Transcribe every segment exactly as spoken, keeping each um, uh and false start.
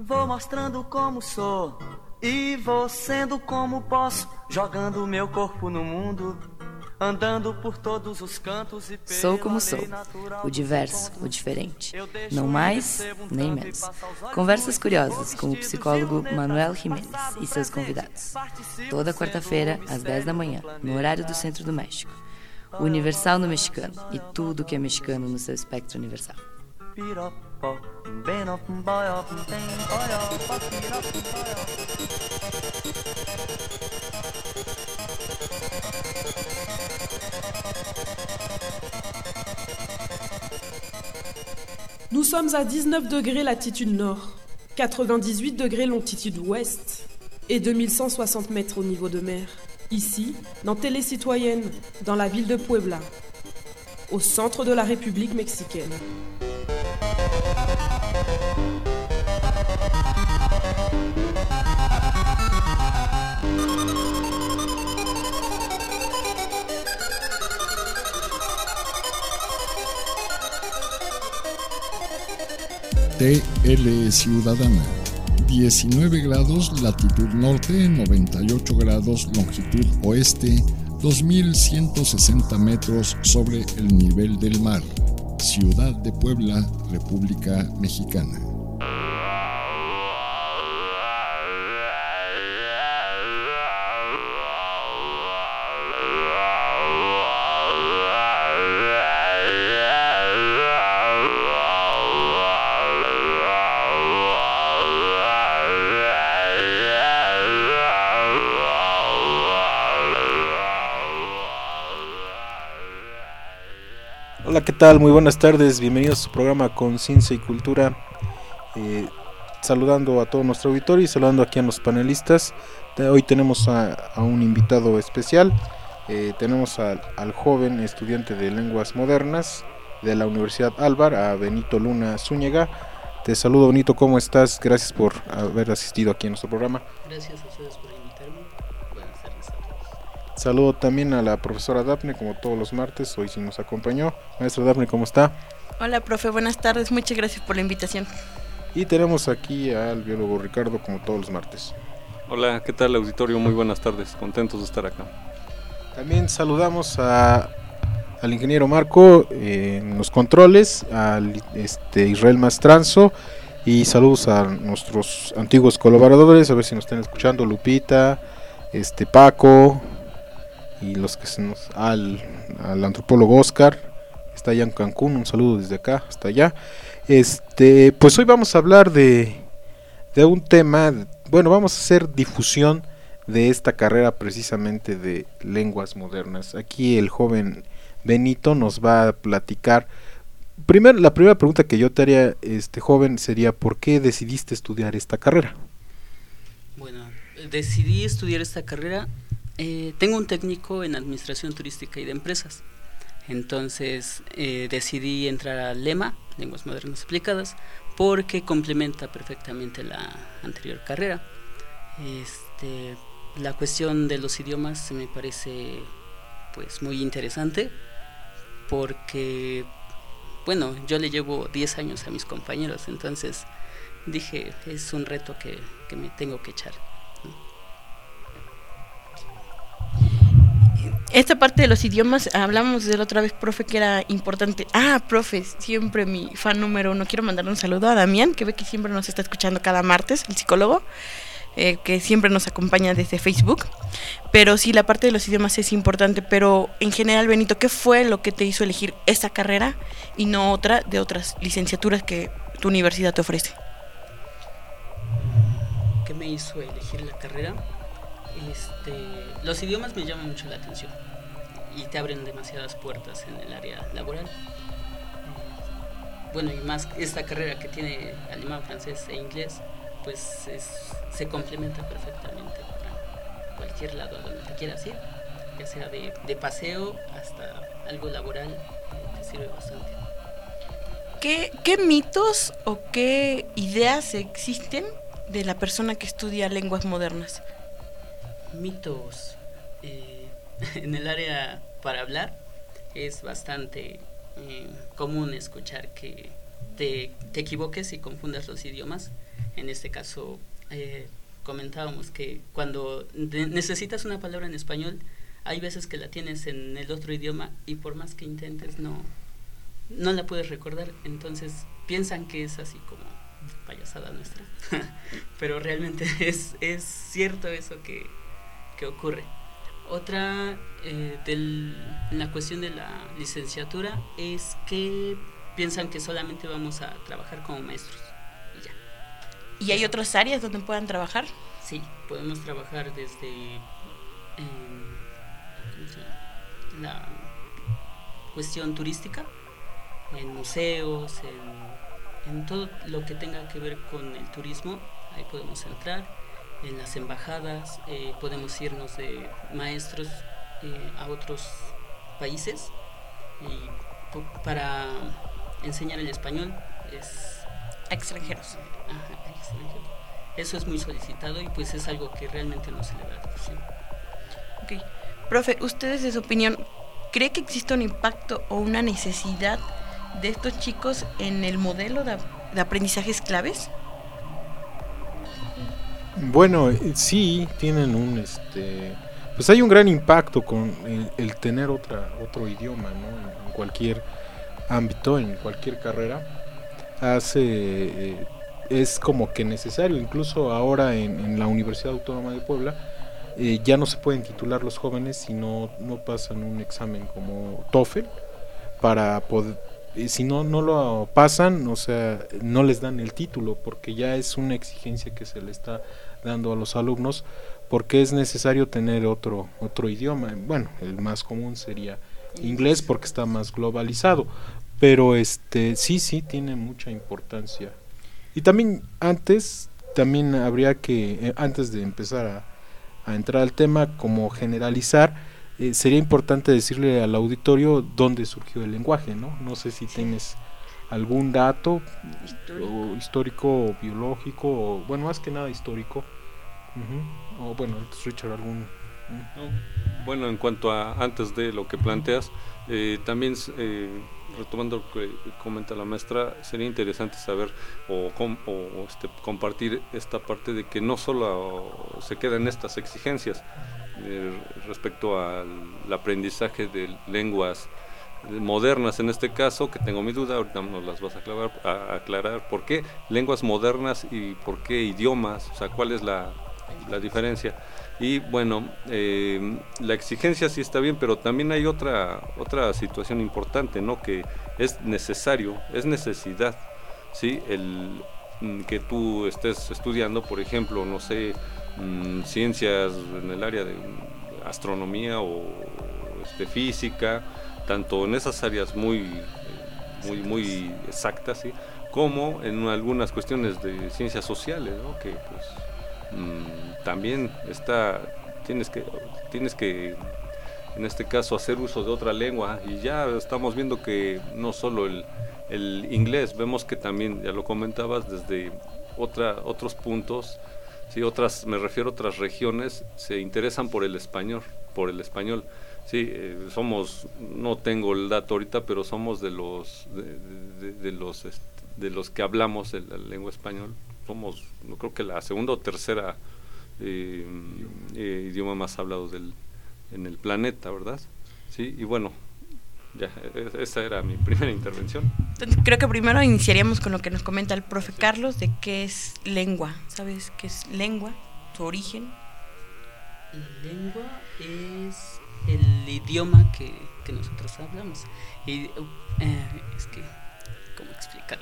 Vou mostrando como sou e vou sendo como posso, jogando meu corpo no mundo, andando por todos os cantos e Sou como sou, o diverso, o diferente, não mais nem menos. Conversas curiosas com o psicólogo Manuel Jiménez e seus convidados. Toda quarta-feira, às dez da manhã, no horário do Centro do México. O Universal no Mexicano e tudo que é mexicano no seu espectro universal. Nous sommes à dix-neuf degrés latitude nord, quatre-vingt-dix-huit degrés longitude ouest et deux mille cent soixante mètres au niveau de mer. Ici, dans Télé Citoyenne, dans la ville de Puebla, au centre de la République mexicaine. T L Ciudadana, diecinueve grados latitud norte, noventa y ocho grados longitud oeste, dos mil ciento sesenta metros sobre el nivel del mar. Ciudad de Puebla, República Mexicana. Hola, ¿qué tal? Muy buenas tardes, bienvenidos a su programa Conciencia y Cultura. Eh, saludando a todo nuestro auditorio y saludando aquí a los panelistas. Hoy tenemos a, a un invitado especial. Eh, tenemos a, al joven estudiante de lenguas modernas de la Universidad Alvar, a Benito Luna Zúñiga. Te saludo, Benito, ¿cómo estás? Gracias por haber asistido aquí a nuestro programa. Gracias a ustedes por invitarme. Buenas tardes a todos. Saludo también a la profesora Dafne, como todos los martes, hoy sí nos acompañó. Maestra Dafne, ¿cómo está? Hola, profe, buenas tardes, muchas gracias por la invitación. Y tenemos aquí al biólogo Ricardo, como todos los martes. Hola, ¿qué tal, auditorio? Muy buenas tardes, contentos de estar acá. También saludamos a, al ingeniero Marco eh, en los controles, al este, Israel Mastranzo, y saludos a nuestros antiguos colaboradores, a ver si nos están escuchando, Lupita, este Paco, y los que se nos, al, al antropólogo Oscar, está allá en Cancún, un saludo desde acá hasta allá. Este, pues hoy vamos a hablar de, de un tema, bueno, vamos a hacer difusión de esta carrera precisamente de lenguas modernas. Aquí el joven Benito nos va a platicar. Primero, la primera pregunta que yo te haría, este joven, sería ¿por qué decidiste estudiar esta carrera? Bueno, decidí estudiar esta carrera. Eh, tengo un técnico en Administración Turística y de Empresas, entonces eh, decidí entrar a LEMA, Lenguas Modernas Aplicadas, porque complementa perfectamente la anterior carrera. Este, la cuestión de los idiomas me parece pues muy interesante, porque bueno, yo le llevo diez años a mis compañeros, entonces dije, es un reto que, que me tengo que echar. Esta parte de los idiomas, hablamos de la otra vez, profe, que era importante. Ah, profe, siempre mi fan número uno. Quiero mandarle un saludo a Damián, que ve que siempre nos está escuchando cada martes, el psicólogo, eh, que siempre nos acompaña desde Facebook. Pero sí, la parte de los idiomas es importante, pero en general, Benito, ¿qué fue lo que te hizo elegir esta carrera y no otra de otras licenciaturas que tu universidad te ofrece? ¿Qué me hizo elegir la carrera? Este, los idiomas me llaman mucho la atención y te abren demasiadas puertas en el área laboral. Bueno, y más esta carrera que tiene alemán, francés e inglés, pues es, se complementa perfectamente para cualquier lado a donde te quieras ir, ya sea de, de paseo hasta algo laboral, te sirve bastante. ¿Qué, qué mitos o qué ideas existen de la persona que estudia lenguas modernas? Mitos. Eh, en el área para hablar es bastante eh, común escuchar que te, te equivoques y confundas los idiomas. En este caso, eh, comentábamos que cuando de, necesitas una palabra en español, hay veces que la tienes en el otro idioma y por más que intentes no, no la puedes recordar, entonces piensan que es así como payasada nuestra, pero realmente es, es cierto eso que, que ocurre. Otra, eh, del, la cuestión de la licenciatura es que piensan que solamente vamos a trabajar como maestros y ya. ¿Y hay otras áreas donde puedan trabajar? Sí, podemos trabajar desde eh, la cuestión turística, en museos, en, en todo lo que tenga que ver con el turismo, ahí podemos entrar, en las embajadas, eh, podemos irnos de maestros eh, a otros países y po- para enseñar el español es A extranjeros. Ajá, a extranjeros. Eso es muy solicitado y pues es algo que realmente no se le da difusión. Ok. Profe, ¿usted desde su opinión cree que existe un impacto o una necesidad de estos chicos en el modelo de, de aprendizajes claves? Bueno, eh, sí, tienen un, este, pues hay un gran impacto con el, el tener otra, otro idioma, ¿no? En, en cualquier ámbito, en cualquier carrera, hace, eh, es como que necesario, incluso ahora en, en la Universidad Autónoma de Puebla, eh, ya no se pueden titular los jóvenes si no, no pasan un examen como TOEFL, para poder, eh, si no, no lo pasan, o sea, no les dan el título, porque ya es una exigencia que se le está dando a los alumnos, porque es necesario tener otro otro idioma. Bueno, el más común sería inglés porque está más globalizado, pero este sí sí tiene mucha importancia. Y también antes también habría que eh, antes de empezar a, a entrar al tema, como generalizar, eh, sería importante decirle al auditorio dónde surgió el lenguaje, ¿no? No sé si tienes algún dato histórico o, histórico, o biológico, o bueno, más que nada histórico. Uh-huh. O bueno, Richard, algún... No, bueno, en cuanto a antes de lo que planteas, eh, también eh, retomando lo que comenta la maestra, sería interesante saber o, com, o este, compartir esta parte de que no solo se quedan estas exigencias eh, respecto al aprendizaje de lenguas modernas, en este caso, que tengo mi duda, ahorita nos las vas a aclarar, a aclarar por qué lenguas modernas y por qué idiomas, o sea, cuál es la, la diferencia. Y bueno, eh, la exigencia sí está bien, pero también hay otra otra situación importante, ¿no? Que es necesario, es necesidad, ¿sí? El que tú estés estudiando, por ejemplo, no sé, mmm, ciencias en el área de astronomía o este, física, tanto en esas áreas muy muy muy exactas, ¿sí? Como en algunas cuestiones de ciencias sociales, ¿no? Que pues mmm, también está tienes que tienes que en este caso hacer uso de otra lengua, y ya estamos viendo que no solo el el inglés, vemos que también, ya lo comentabas, desde otra otros puntos, sí, otras, me refiero a otras regiones, se interesan por el español, por el español. Sí, eh, somos, no tengo el dato ahorita, pero somos de los de, de, de los de los que hablamos el, la lengua español. Somos, no creo que la segunda o tercera eh, eh, idioma más hablado del en el planeta, ¿verdad? Sí, y bueno, ya esa era mi primera intervención. Entonces, creo que primero iniciaríamos con lo que nos comenta el profe Carlos de qué es lengua. ¿Sabes qué es lengua? Su origen. Lengua es el idioma que, que nosotros hablamos. Y eh, es que, ¿cómo explicarlo?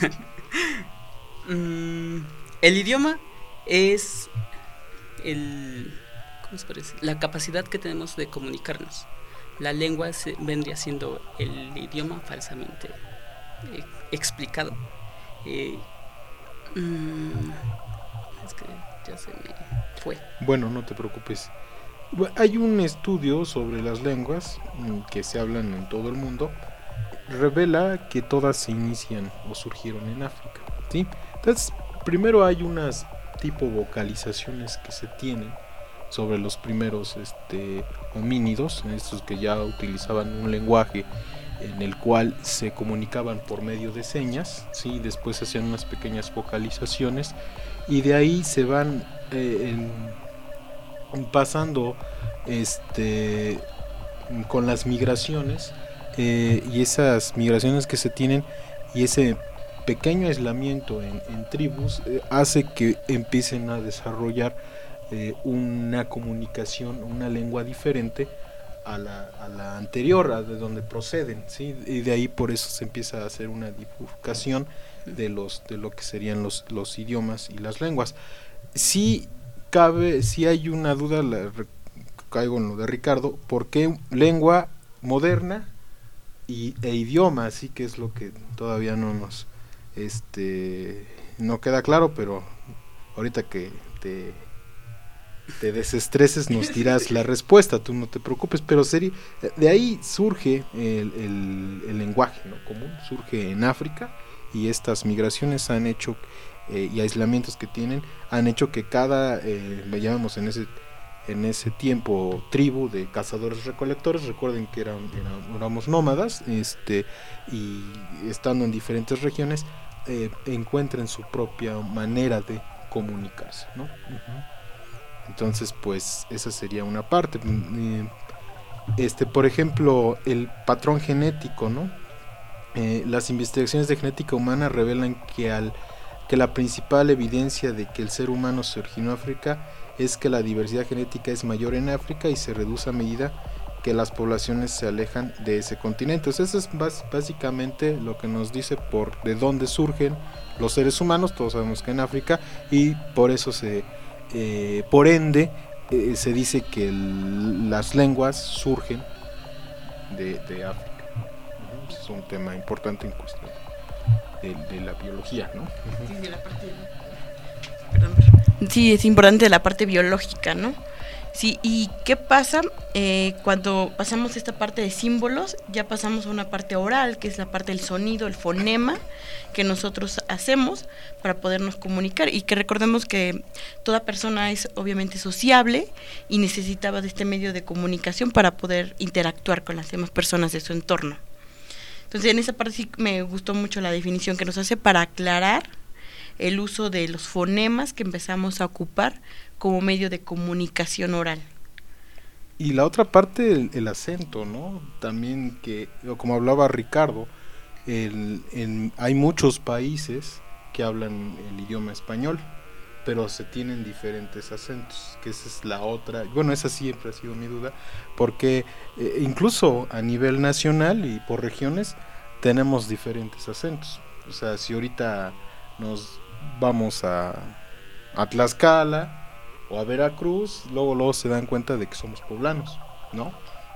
mm, el idioma es el, ¿cómo se parece? La capacidad que tenemos de comunicarnos. La lengua se, vendría siendo el idioma falsamente eh, explicado. Eh, mm, es que ya se me fue. Bueno, no te preocupes. Hay un estudio sobre las lenguas que se hablan en todo el mundo, revela que todas se inician o surgieron en África, ¿sí? Entonces, primero hay unas tipo vocalizaciones que se tienen sobre los primeros este, homínidos, estos que ya utilizaban un lenguaje en el cual se comunicaban por medio de señas, ¿sí? Después se hacían unas pequeñas vocalizaciones y de ahí se van eh, en, en pasando este con las migraciones eh, y esas migraciones que se tienen y ese pequeño aislamiento en, en tribus eh, hace que empiecen a desarrollar eh, una comunicación, una lengua diferente a la, a la anterior, a de donde proceden, ¿sí? Y de ahí por eso se empieza a hacer una bifurcación de los de lo que serían los, los idiomas y las lenguas. Sí cabe, sí hay una duda, la, caigo en lo de Ricardo, ¿por qué lengua moderna y, e idioma? Así que es lo que todavía no nos este no queda claro, pero ahorita que te, te desestreses nos dirás la respuesta, tú no te preocupes, pero sería, de ahí surge el, el, el lenguaje, ¿no? común, surge en África y estas migraciones han hecho eh, y aislamientos que tienen han hecho que cada, eh, le llamamos en ese en ese tiempo tribu de cazadores recolectores, recuerden que eran, eran éramos nómadas, este y estando en diferentes regiones eh, encuentren su propia manera de comunicarse, ¿no? Uh-huh. Entonces pues esa sería una parte. Este por ejemplo el patrón genético, ¿no? Eh, las investigaciones de genética humana revelan que al que la principal evidencia de que el ser humano se originó en África es que la diversidad genética es mayor en África y se reduce a medida que las poblaciones se alejan de ese continente. Entonces, eso es bas- básicamente lo que nos dice por de dónde surgen los seres humanos. Todos sabemos que en África, y por eso se, eh, por ende, eh, se dice que el, las lenguas surgen de, de África. Uh-huh. Es un tema importante en cuestión de, de la biología, ¿no? Uh-huh. Sí, de la parte de... Perdón, sí, es importante la parte biológica, ¿no? Sí, ¿y qué pasa eh, cuando pasamos esta parte de símbolos? Ya pasamos a una parte oral, que es la parte del sonido, el fonema, que nosotros hacemos para podernos comunicar, y que recordemos que toda persona es obviamente sociable y necesitaba de este medio de comunicación para poder interactuar con las demás personas de su entorno. Entonces, en esa parte sí me gustó mucho la definición que nos hace para aclarar el uso de los fonemas que empezamos a ocupar como medio de comunicación oral. Y la otra parte, el, el acento, ¿no? También que, como hablaba Ricardo, el, en, hay muchos países que hablan el idioma español, pero se tienen diferentes acentos, que esa es la otra, bueno, esa siempre ha sido mi duda, porque eh, incluso a nivel nacional y por regiones tenemos diferentes acentos. O sea, si ahorita nos vamos a, a Tlaxcala o a Veracruz, luego luego se dan cuenta de que somos poblanos, ¿no?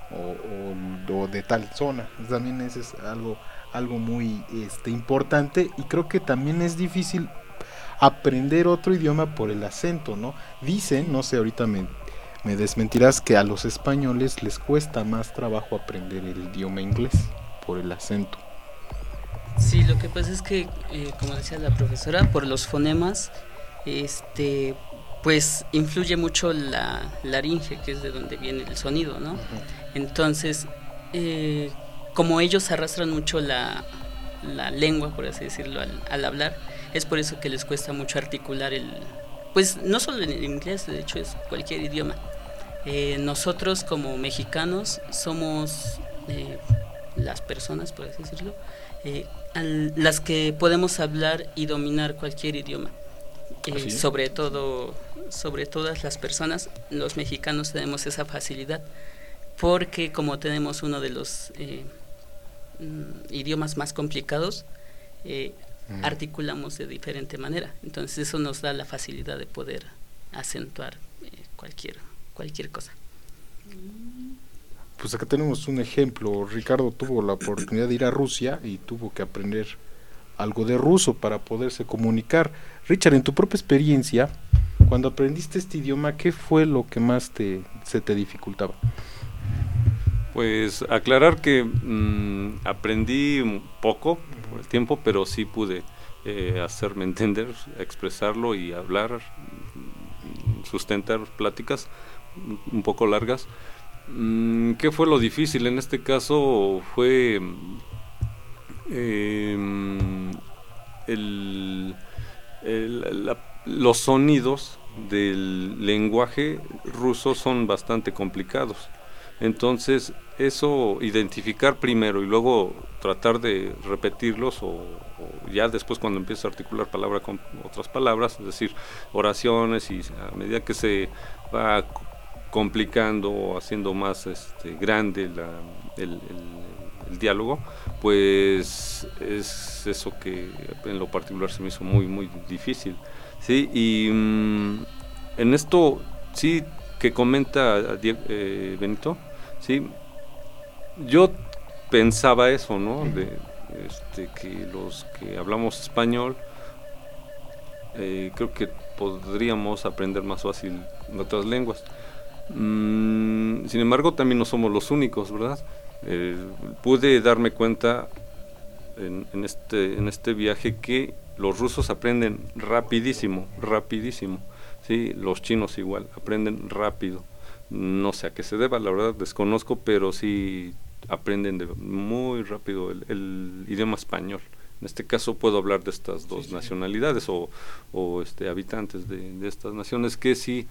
O, o, o de tal zona. También eso es algo algo muy este importante, y creo que también es difícil aprender otro idioma por el acento, ¿no? Dicen, no sé, ahorita me, me desmentirás, que a los españoles les cuesta más trabajo aprender el idioma inglés por el acento. Sí, lo que pasa es que, eh, como decía la profesora, por los fonemas, este, pues influye mucho la laringe, que es de donde viene el sonido, ¿no? Uh-huh. Entonces, eh, como ellos arrastran mucho la, la lengua, por así decirlo, al, al hablar, es por eso que les cuesta mucho articular el, pues no solo el inglés, de hecho es cualquier idioma. Eh, nosotros como mexicanos somos eh, las personas, por así decirlo, eh, al, las que podemos hablar y dominar cualquier idioma. Eh, sobre todo, sobre todas las personas, los mexicanos tenemos esa facilidad, porque como tenemos uno de los eh, mm, idiomas más complicados, eh, mm. articulamos de diferente manera. Entonces eso nos da la facilidad de poder acentuar eh, cualquier, cualquier cosa. Pues acá tenemos un ejemplo. Ricardo tuvo la oportunidad de ir a Rusia y tuvo que aprender algo de ruso para poderse comunicar. Richard, en tu propia experiencia, cuando aprendiste este idioma, ¿qué fue lo que más te se te dificultaba? Pues aclarar que mmm, aprendí un poco por el tiempo, pero sí pude eh, hacerme entender, expresarlo y hablar, sustentar pláticas un poco largas. Mm, ¿Qué fue lo difícil? En este caso fue eh, el, el, la, los sonidos del lenguaje ruso son bastante complicados. Entonces, eso, identificar primero y luego tratar de repetirlos o, o ya después cuando empieza a articular palabra con otras palabras, es decir, oraciones, y a medida que se va complicando o haciendo más este, grande la, el, el, el diálogo, pues es eso que en lo particular se me hizo muy, muy difícil. Sí, y mmm, en esto sí que comenta eh, Benito, sí, yo pensaba eso, ¿no? De este, que los que hablamos español eh, creo que podríamos aprender más fácil otras lenguas. Mm, sin embargo, también no somos los únicos, ¿verdad? Eh, pude darme cuenta en, en este en este viaje que los rusos aprenden rapidísimo, rapidísimo, sí, los chinos igual, aprenden rápido. No sé a qué se deba, la verdad desconozco, pero sí aprenden de muy rápido el, el idioma español. En este caso puedo hablar de estas dos sí, sí. nacionalidades o, o este, habitantes de, de estas naciones que sí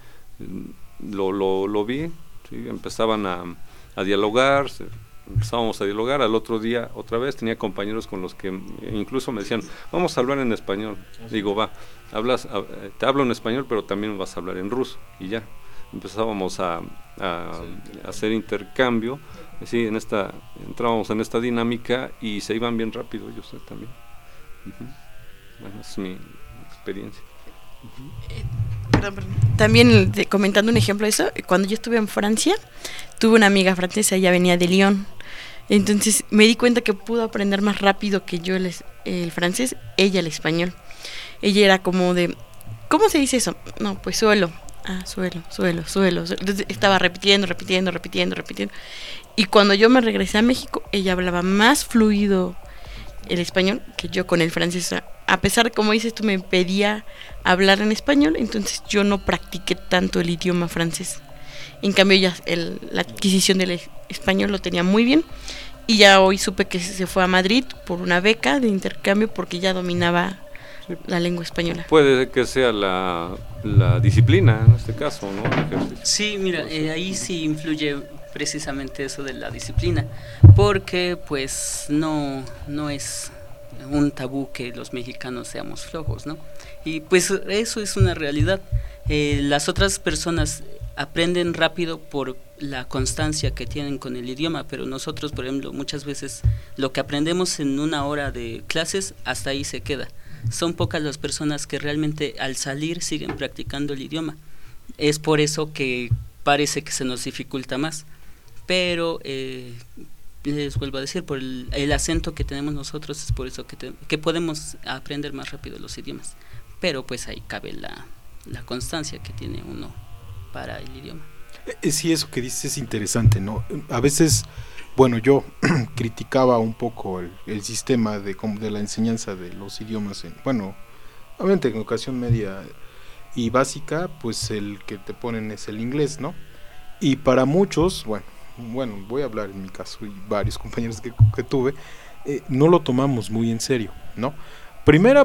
lo, lo, lo vi, ¿sí? Empezaban a, a dialogar, se, empezábamos a dialogar, al otro día otra vez tenía compañeros con los que incluso me decían, vamos a hablar en español. Digo, va, hablas, te hablo en español, pero también vas a hablar en ruso, y ya. Empezábamos a, a, a hacer intercambio, sí, en esta, entrábamos en esta dinámica y se iban bien rápido ellos eh, también. Uh-huh. Bueno, esa es mi experiencia. Uh-huh. Eh, perdón, perdón. También de, comentando un ejemplo de eso, cuando yo estuve en Francia, tuve una amiga francesa, ella venía de Lyon, entonces me di cuenta que pudo aprender más rápido que yo el, el francés, ella el español. Ella era como de, ¿cómo se dice eso? No, pues suelo. Ah, suelo, suelo, suelo, suelo. Entonces estaba repitiendo, repitiendo, repitiendo, repitiendo. Y cuando yo me regresé a México, ella hablaba más fluido el español que yo con el francés. A pesar de, como dices, tú me pedía hablar en español, entonces yo no practiqué tanto el idioma francés. En cambio, ya el, la adquisición del español lo tenía muy bien. Y ya hoy supe que se fue a Madrid por una beca de intercambio porque ya dominaba sí. la lengua española. Puede que sea la, la disciplina en este caso, ¿no? Sí, mira, eh, ahí sí influye precisamente eso de la disciplina, porque pues no, no es un tabú que los mexicanos seamos flojos, ¿no? Y pues eso es una realidad. Eh, las otras personas aprenden rápido por la constancia que tienen con el idioma, pero nosotros, por ejemplo, muchas veces lo que aprendemos en una hora de clases, hasta ahí se queda. Son pocas las personas que realmente al salir siguen practicando el idioma. Es por eso que parece que se nos dificulta más, pero eh, les vuelvo a decir, por el, el acento que tenemos nosotros es por eso que, te, que podemos aprender más rápido los idiomas, pero pues ahí cabe la, la constancia que tiene uno para el idioma. Sí, eso que dices es interesante, ¿no? A veces, bueno, yo criticaba un poco el, el sistema de, de la enseñanza de los idiomas, en, bueno, obviamente en educación media y básica, pues el que te ponen es el inglés, ¿no? Y para muchos, bueno, bueno, voy a hablar en mi caso y varios compañeros que, que tuve, eh, no lo tomamos muy en serio, ¿no? Primera,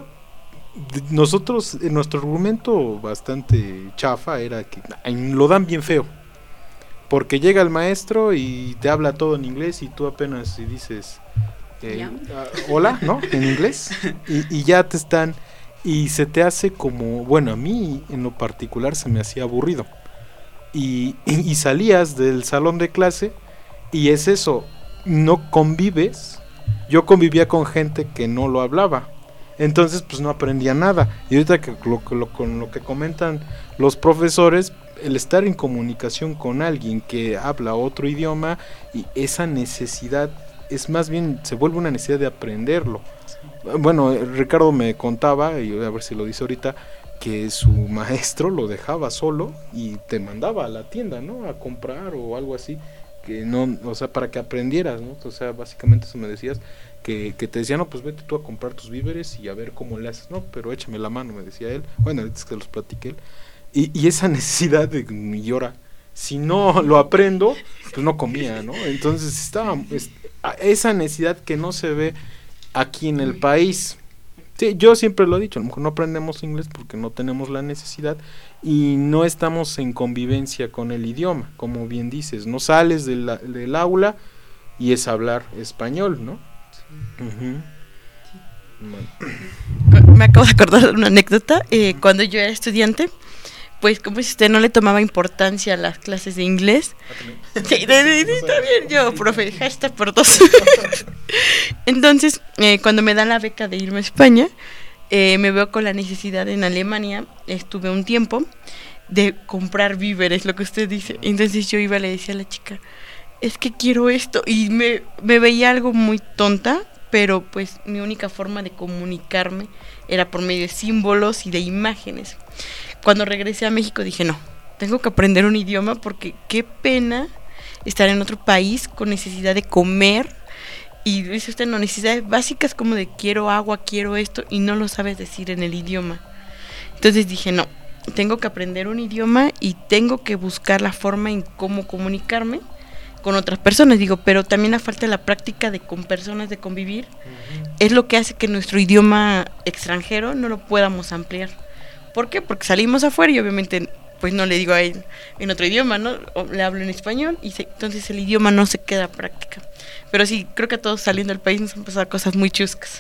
nosotros, en nuestro argumento bastante chafa era que ay, lo dan bien feo, porque llega el maestro y te habla todo en inglés y tú apenas y dices eh, uh, hola, ¿no? En inglés y, y ya te están, y se te hace como, bueno, a mí en lo particular se me hacía aburrido. Y, y, y salías del salón de clase y es eso, no convives. Yo convivía con gente que no lo hablaba, entonces pues no aprendía nada. Y ahorita que lo, lo, con lo que comentan los profesores, el estar en comunicación con alguien que habla otro idioma, y esa necesidad es más bien, se vuelve una necesidad de aprenderlo. Bueno, Ricardo me contaba, y a ver si lo dice ahorita, que su maestro lo dejaba solo y te mandaba a la tienda, ¿no? A comprar o algo así, que no, o sea, para que aprendieras, ¿no? O sea, básicamente eso me decías, que, que te decía, no, pues vete tú a comprar tus víveres y a ver cómo le haces, no, pero échame la mano, me decía él, bueno, ahorita es que los platiqué él, y, y esa necesidad de, y ahora, si no lo aprendo, pues no comía, ¿no? Entonces estaba es, esa necesidad que no se ve aquí en el país. Sí, yo siempre lo he dicho, a lo mejor no aprendemos inglés porque no tenemos la necesidad y no estamos en convivencia con el idioma, como bien dices, no sales de la, del aula y es hablar español, ¿no? Sí. Uh-huh. Bueno. Me acabo de acordar de una anécdota, eh, cuando yo era estudiante, pues como si usted no le tomaba importancia a las clases de inglés. ¿Ah, sí, de, de, de, también yo, profe, hashtag por dos. Entonces, eh, cuando me dan la beca de irme a España, eh, me veo con la necesidad en Alemania, estuve un tiempo, de comprar víveres, lo que usted dice. Entonces yo iba y le decía a la chica, es que quiero esto, y me, me veía algo muy tonta, pero pues mi única forma de comunicarme era por medio de símbolos y de imágenes. Cuando regresé a México dije, no, tengo que aprender un idioma porque qué pena estar en otro país con necesidad de comer y dice usted, no, necesidades básicas como de quiero agua, quiero esto y no lo sabes decir en el idioma. Entonces dije, no, tengo que aprender un idioma y tengo que buscar la forma en cómo comunicarme con otras personas, digo, pero también la falta de la práctica de con personas, de convivir, uh-huh. es lo que hace que nuestro idioma extranjero no lo podamos ampliar. ¿Por qué? Porque salimos afuera y obviamente pues no le digo a él en otro idioma, ¿no? O le hablo en español y se, entonces el idioma no se queda práctica. Pero sí, creo que a todos saliendo del país nos han pasado cosas muy chuscas.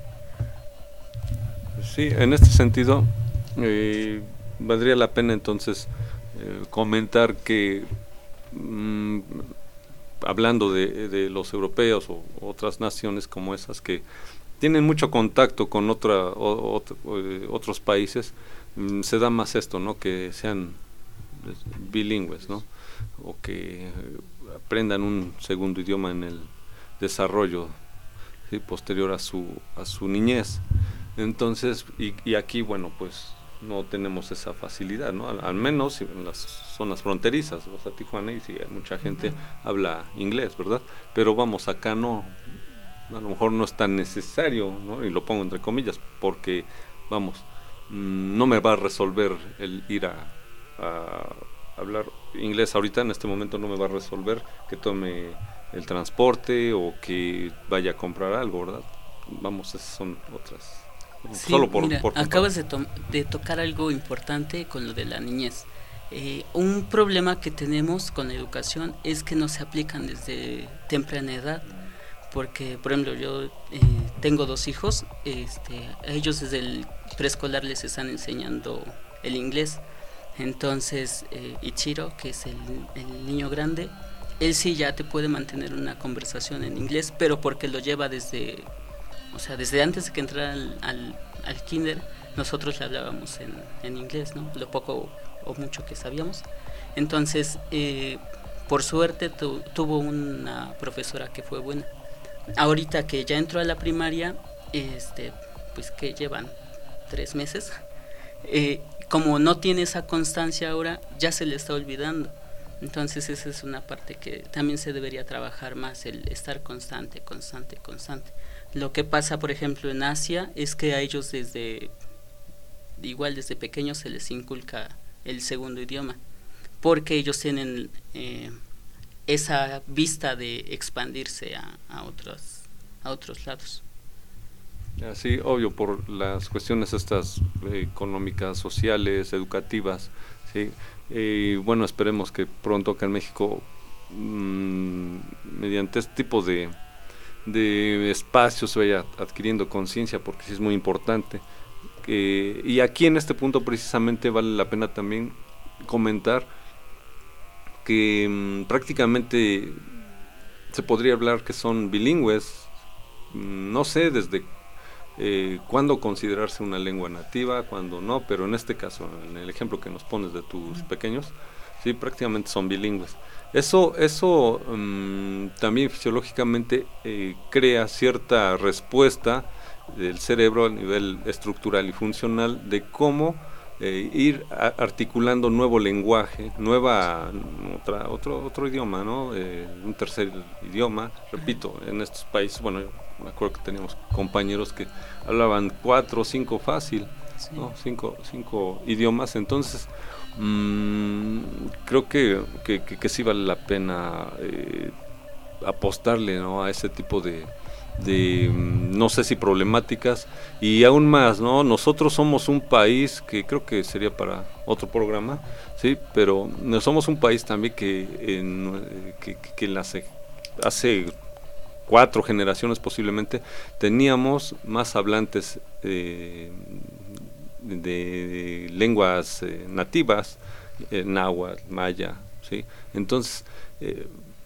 Sí, en este sentido, eh, valdría la pena entonces eh, comentar que mmm, hablando de, de los europeos o otras naciones como esas que tienen mucho contacto con otra, o, otro, eh, otros países, mmm, se da más esto, ¿no? Que sean bilingües, ¿no? O que eh, aprendan un segundo idioma en el desarrollo, ¿sí? Posterior a su a su niñez. Entonces, y, y aquí, bueno, pues no tenemos esa facilidad, ¿no? Al, al menos en las zonas fronterizas, o sea, Tijuana, y sí, mucha gente habla inglés, ¿verdad? Pero vamos, acá no, a lo mejor no es tan necesario, ¿no? Y lo pongo entre comillas, porque, vamos, mmm, no me va a resolver el ir a, a hablar inglés ahorita, en este momento no me va a resolver que tome el transporte o que vaya a comprar algo, ¿verdad? Vamos, esas son otras. Sí, solo por, mira, por acabas de, to- de tocar algo importante con lo de la niñez. Eh, un problema que tenemos con la educación es que no se aplican desde temprana edad, porque por ejemplo yo eh, tengo dos hijos, este, a ellos desde el preescolar les están enseñando el inglés. Entonces eh, Ichiro, que es el, el niño grande, él sí ya te puede mantener una conversación en inglés, pero porque lo lleva desde, o sea, desde antes de que entrara al, al, al kinder, nosotros le hablábamos en, en inglés, ¿no? Lo poco o mucho que sabíamos. Entonces, eh, por suerte tu, tuvo una profesora que fue buena. Ahorita que ya entró a la primaria, este, pues que llevan tres meses, eh, como no tiene esa constancia ahora, ya se le está olvidando. Entonces esa es una parte que también se debería trabajar más, el estar constante, constante, constante. Lo que pasa, por ejemplo, en Asia es que a ellos desde, igual desde pequeños se les inculca el segundo idioma, porque ellos tienen eh, esa vista de expandirse a, a, otros, a otros lados. Sí, obvio, por las cuestiones estas eh, económicas, sociales, educativas, sí. Y eh, bueno, esperemos que pronto acá en México, mmm, mediante este tipo de, de espacios, se vaya adquiriendo conciencia, porque sí es muy importante. Eh, y aquí en este punto precisamente vale la pena también comentar que mmm, prácticamente se podría hablar que son bilingües, mmm, no sé desde Eh, cuándo considerarse una lengua nativa, cuándo no, pero en este caso, en el ejemplo que nos pones de tus pequeños, sí, prácticamente son bilingües. Eso, eso um, también fisiológicamente eh, crea cierta respuesta del cerebro a nivel estructural y funcional de cómo eh, ir a, articulando nuevo lenguaje, nueva otra, otro otro idioma, ¿no? Eh, un tercer idioma, repito, en estos países, bueno, yo me acuerdo que teníamos compañeros que hablaban cuatro o cinco fácil, sí. ¿no? Cinco, cinco idiomas, entonces mmm, creo que, que, que, que sí vale la pena eh, apostarle, ¿no?, a ese tipo de, de, no sé si problemáticas, y aún más, ¿no? Nosotros somos un país que creo que sería para otro programa, sí, pero somos un país también que, en, que, que en las, hace cuatro generaciones posiblemente teníamos más hablantes eh, de, de lenguas eh, nativas, eh, náhuatl, maya, sí, entonces eh,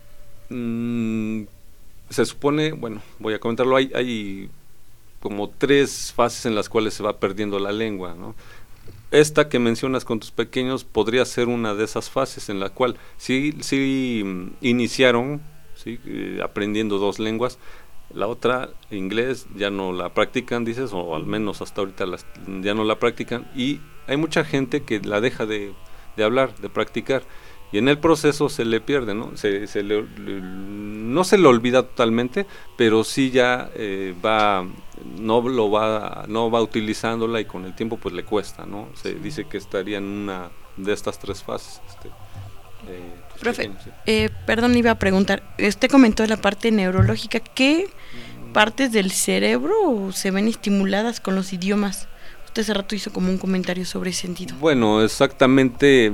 mmm, se supone, bueno, voy a comentarlo, hay, hay como tres fases en las cuales se va perdiendo la lengua, ¿no? Esta que mencionas con tus pequeños podría ser una de esas fases en la cual sí, sí iniciaron, sí, eh, aprendiendo dos lenguas, la otra, inglés, ya no la practican, dices, o al menos hasta ahorita las, ya no la practican, y hay mucha gente que la deja de, de hablar, de practicar, y en el proceso se le pierde, ¿no? Se, se le, le, no se le olvida totalmente, pero sí ya eh, va, no lo va, no va utilizándola, y con el tiempo pues le cuesta, ¿no? Se dice que estaría en una de estas tres fases. Este, eh, pues, Profe, pequeño, sí. eh, perdón, iba a preguntar, usted comentó la parte neurológica, ¿qué partes del cerebro se ven estimuladas con los idiomas? Usted hace rato hizo como un comentario sobre ese sentido. Bueno, exactamente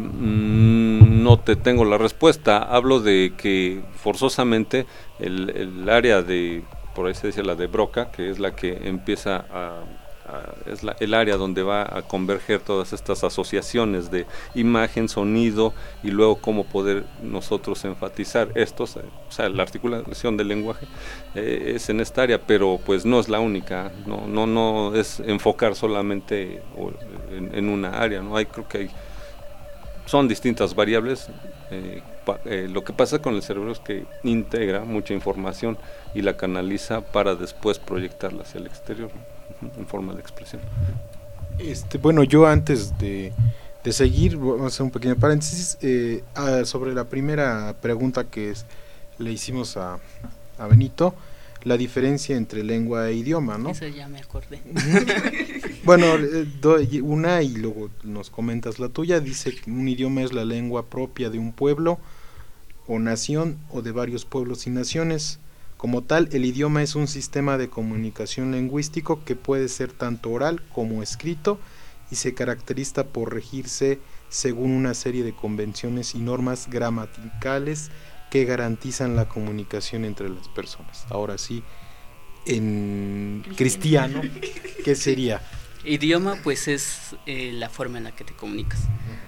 mmm, no te tengo la respuesta. Hablo de que forzosamente el, el área de, por ahí se dice la de Broca, que es la que empieza a, a es la, el área donde va a converger todas estas asociaciones de imagen, sonido, y luego cómo poder nosotros enfatizar estos, eh, o sea, la articulación del lenguaje eh, es en esta área, pero pues no es la única, no no no es enfocar solamente en, en una área, no hay, creo que hay, son distintas variables. Eh, pa, eh, lo que pasa con el cerebro es que integra mucha información y la canaliza para después proyectarla hacia el exterior, ¿no?, en forma de expresión. Este, bueno, yo antes de, de seguir, vamos a hacer un pequeño paréntesis eh, a, sobre la primera pregunta que es, le hicimos a, a Benito, la diferencia entre lengua e idioma, ¿no? Eso ya me acordé. Bueno, eh, doy una y luego nos comentas la tuya. Dice que un idioma es la lengua propia de un pueblo o nación o de varios pueblos y naciones. Como tal, el idioma es un sistema de comunicación lingüístico que puede ser tanto oral como escrito y se caracteriza por regirse según una serie de convenciones y normas gramaticales que garantizan la comunicación entre las personas. Ahora sí, en cristiano, ¿qué sería? Idioma, pues es eh, la forma en la que te comunicas.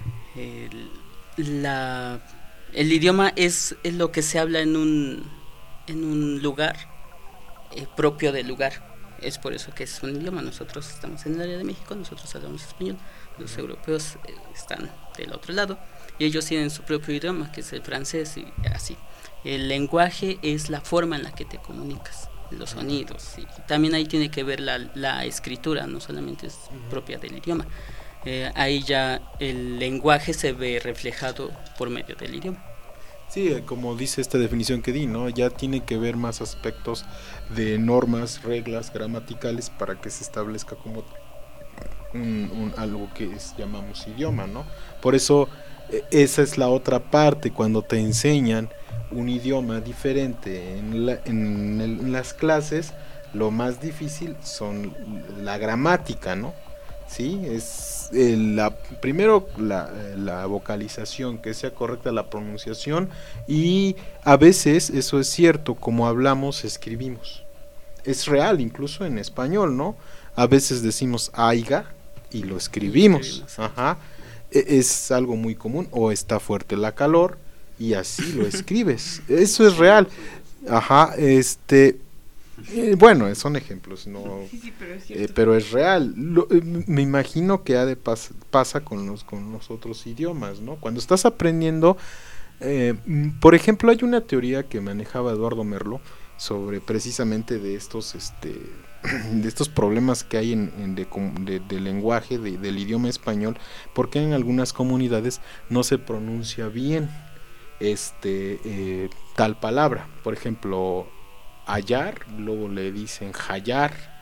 El, la, el idioma es, es lo que se habla en un en un lugar eh, propio del lugar. Es por eso que es un idioma. Nosotros estamos en el área de México, nosotros hablamos español, los europeos eh, están del otro lado y ellos tienen su propio idioma, que es el francés, y así. El lenguaje es la forma en la que te comunicas, los sonidos, y también ahí tiene que ver la, la escritura, no solamente es propia del idioma. Eh, ahí ya el lenguaje se ve reflejado por medio del idioma. Sí, como dice esta definición que di, ¿no? Ya tiene que ver más aspectos de normas, reglas gramaticales para que se establezca como un, un algo que es, llamamos idioma, ¿no? Por eso esa es la otra parte, cuando te enseñan un idioma diferente en, la, en, el, en las clases, lo más difícil son la gramática, ¿no? Sí, es eh, la primero la, la vocalización, que sea correcta la pronunciación, y a veces eso es cierto, como hablamos escribimos, es real incluso en español, ¿no? A veces decimos aiga y lo escribimos, ajá, es algo muy común, o está fuerte la calor y así lo escribes, eso es real, ajá, este Eh, bueno, son ejemplos, no, sí, sí, pero, es eh, pero es real. Lo, eh, me imagino que ha de pas pasa con los con los otros idiomas, ¿no? Cuando estás aprendiendo, eh, por ejemplo, hay una teoría que manejaba Eduardo Merlo sobre precisamente de estos, este, de estos problemas que hay en, en de, de, de lenguaje de, del idioma español, porque en algunas comunidades no se pronuncia bien, este, eh, tal palabra, por ejemplo. Hallar, luego le dicen hallar,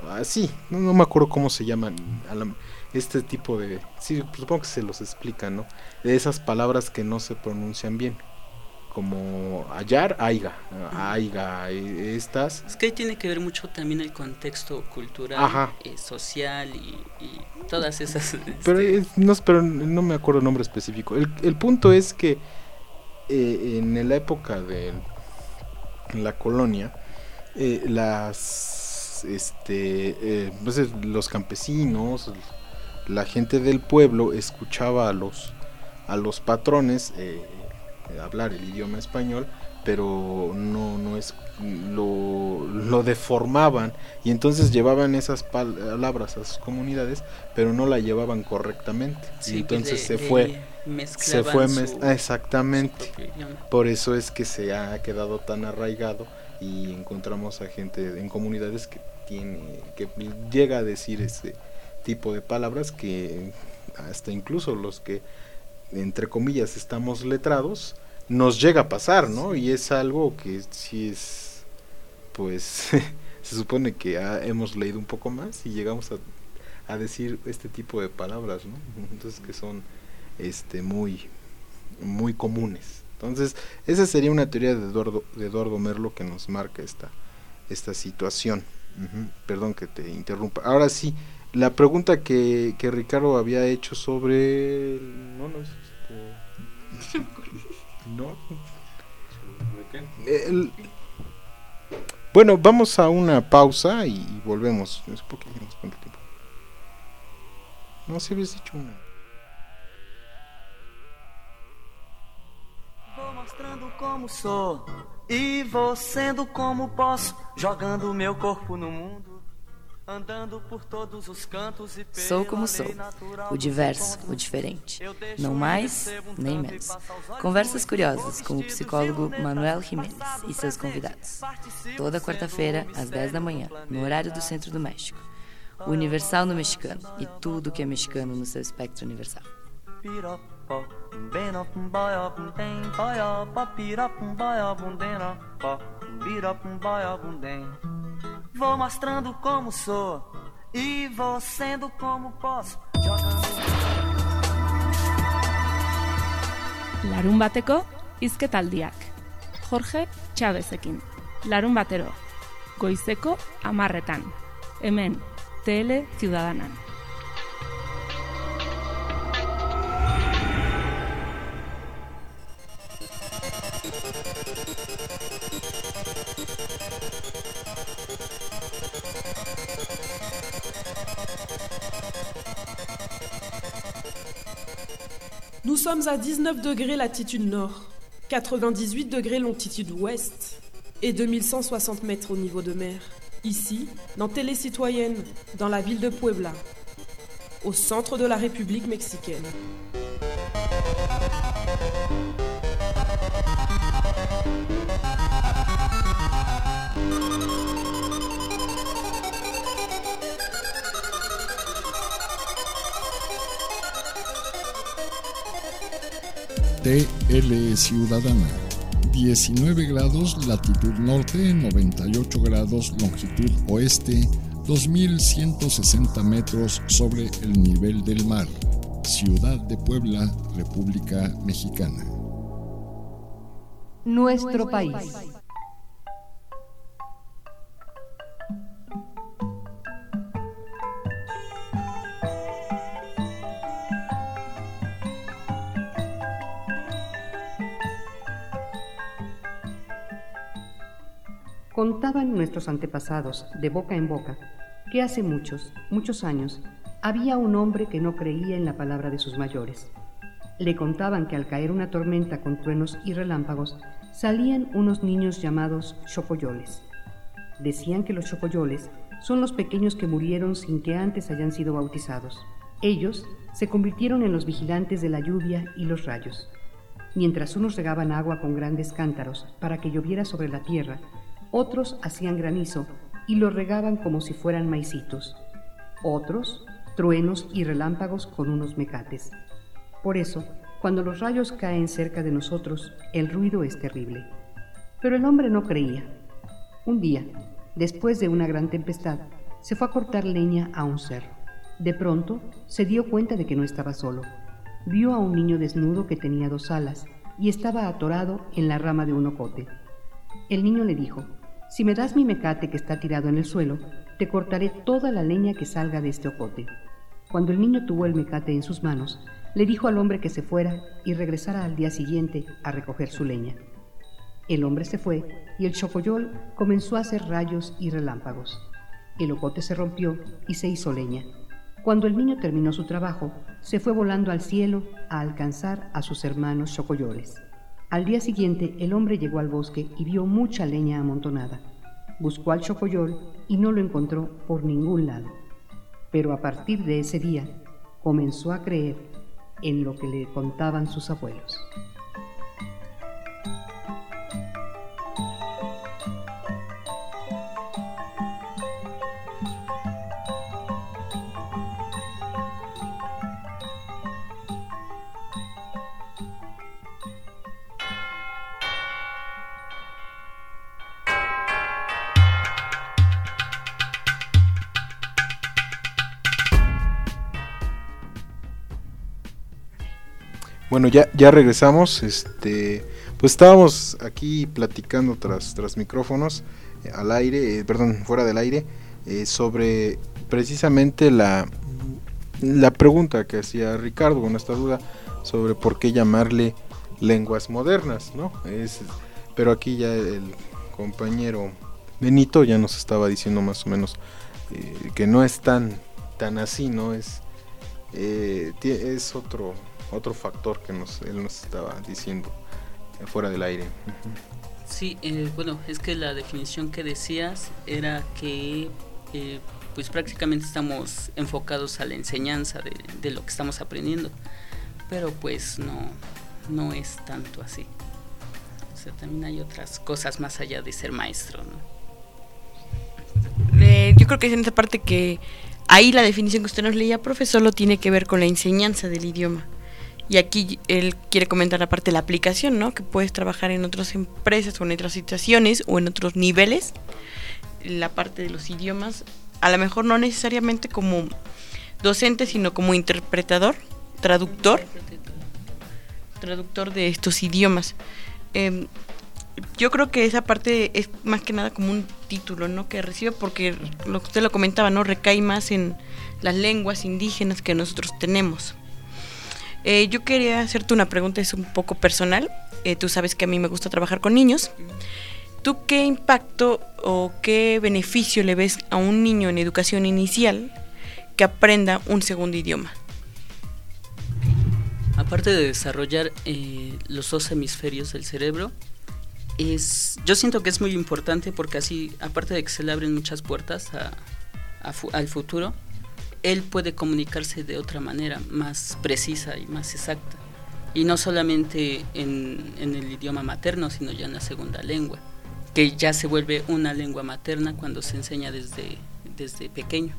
así, no, no me acuerdo cómo se llaman a la, este tipo de, sí, supongo que se los explica, ¿no? De esas palabras que no se pronuncian bien, como hallar, aiga, aiga, estas. Es que ahí tiene que ver mucho también el contexto cultural, eh, social y, y todas esas. Pero, este... no, pero no me acuerdo el nombre específico. El, el punto es que eh, en la época de la colonia, eh, las, este, eh, pues los campesinos, la gente del pueblo escuchaba a los, a los patrones. Eh, hablar el idioma español, pero no no es lo, lo deformaban y entonces llevaban esas palabras a sus comunidades, pero no la llevaban correctamente. Sí, y entonces pues de, se fue se fue su, ah, exactamente. Su Por eso es que se ha quedado tan arraigado y encontramos a gente en comunidades que tiene que llega a decir ese tipo de palabras, que hasta incluso los que entre comillas estamos letrados nos llega a pasar, ¿no? Y es algo que sí es, pues se supone que ha, hemos leído un poco más y llegamos a, a decir este tipo de palabras, ¿no? Entonces que son este muy muy comunes. Entonces esa sería una teoría de Eduardo, de Eduardo Merlo, que nos marca esta esta situación. Uh-huh. Perdón que te interrumpa. Ahora sí, la pregunta que, que Ricardo había hecho sobre no no este, no el, bueno, vamos a una pausa y, y volvemos. No sé por qué llevamos cuánto tiempo. No, si habías dicho una. Vou mostrando como sou e vou sendo como posso, jogando meu corpo no mundo. Sou como sou, o diverso, o diferente, não mais nem menos. Conversas curiosas com o psicólogo Manuel Jiménez e seus convidados. Toda quarta-feira, às dez da manhã, no horário do Centro do México. O Universal no mexicano e tudo que é mexicano no seu espectro universal. Vou mostrando como sou e vou sendo como posso. Larun bateko hizketaldiak. Jorge Chávezekin. Larun batero. Goizeko hamarretan. Hemen Tele Ciudadanan. Nous sommes à dix-neuf degrés latitude nord, quatre-vingt-dix-huit degrés longitude ouest et deux mille cent soixante mètres au niveau de mer. Ici, dans Télé Citoyenne, dans la ville de Puebla, au centre de la République mexicaine. T L Ciudadana, diecinueve grados latitud norte, noventa y ocho grados longitud oeste, dos mil ciento sesenta metros sobre el nivel del mar. Ciudad de Puebla, República Mexicana. Nuestro país. Contaban nuestros antepasados, de boca en boca, que hace muchos, muchos años, había un hombre que no creía en la palabra de sus mayores. Le contaban que al caer una tormenta con truenos y relámpagos, salían unos niños llamados xocoyoles. Decían que los xocoyoles son los pequeños que murieron sin que antes hayan sido bautizados. Ellos se convirtieron en los vigilantes de la lluvia y los rayos. Mientras unos regaban agua con grandes cántaros para que lloviera sobre la tierra, otros hacían granizo y lo regaban como si fueran maicitos. Otros, truenos y relámpagos con unos mecates. Por eso, cuando los rayos caen cerca de nosotros, el ruido es terrible. Pero el hombre no creía. Un día, después de una gran tempestad, Se fue a cortar leña a un cerro. De pronto se dio cuenta de que no estaba solo. Vio a un niño desnudo que tenía dos alas y estaba atorado en la rama de un ocote. El niño le dijo: si me das mi mecate que está tirado en el suelo, te cortaré toda la leña que salga de este ocote. Cuando el niño tuvo el mecate en sus manos, le dijo al hombre que se fuera y regresara al día siguiente a recoger su leña. El hombre se fue y el chocoyol comenzó a hacer rayos y relámpagos. El ocote se rompió y se hizo leña. Cuando el niño terminó su trabajo, se fue volando al cielo a alcanzar a sus hermanos chocoyoles. Al día siguiente, el hombre llegó al bosque y vio mucha leña amontonada. Buscó al chocoyol y no lo encontró por ningún lado. Pero a partir de ese día, comenzó a creer en lo que le contaban sus abuelos. Bueno, ya, ya regresamos, este, pues estábamos aquí platicando tras, tras micrófonos, eh, al aire, eh, perdón, fuera del aire, eh, sobre precisamente la, la pregunta que hacía Ricardo, con esta duda sobre por qué llamarle lenguas modernas, ¿no? Es, pero aquí ya el compañero Benito ya nos estaba diciendo más o menos eh, que no es tan, tan así, ¿no? Es, eh, es otro... otro factor que nos, él nos estaba diciendo eh, fuera del aire. Uh-huh. Sí, eh, bueno, es que la definición que decías era que eh, pues prácticamente estamos enfocados a la enseñanza de, de lo que estamos aprendiendo, pero pues no, no es tanto así. O sea, también hay otras cosas más allá de ser maestro, ¿no? Eh, yo creo que es en esa parte que ahí la definición que usted nos leía, profe, solo tiene que ver con la enseñanza del idioma. Y aquí él quiere comentar aparte de la aplicación, ¿no? Que puedes trabajar en otras empresas o en otras situaciones o en otros niveles. La parte de los idiomas, a lo mejor no necesariamente como docente, sino como interpretador, traductor, traductor de estos idiomas. Eh, yo creo que esa parte es más que nada como un título, ¿no? Que recibe, porque lo que usted lo comentaba, ¿no? Recae más en las lenguas indígenas que nosotros tenemos. Eh, yo quería hacerte una pregunta, es un poco personal. Eh, tú sabes que a mí me gusta trabajar con niños. ¿Tú qué impacto o qué beneficio le ves a un niño en educación inicial que aprenda un segundo idioma? Aparte de desarrollar eh, los dos hemisferios del cerebro, es, yo siento que es muy importante porque así, aparte de que se le abren muchas puertas a, a fu- al futuro, él puede comunicarse de otra manera, más precisa y más exacta. Y no solamente en, en el idioma materno, sino ya en la segunda lengua, que ya se vuelve una lengua materna cuando se enseña desde, desde pequeño.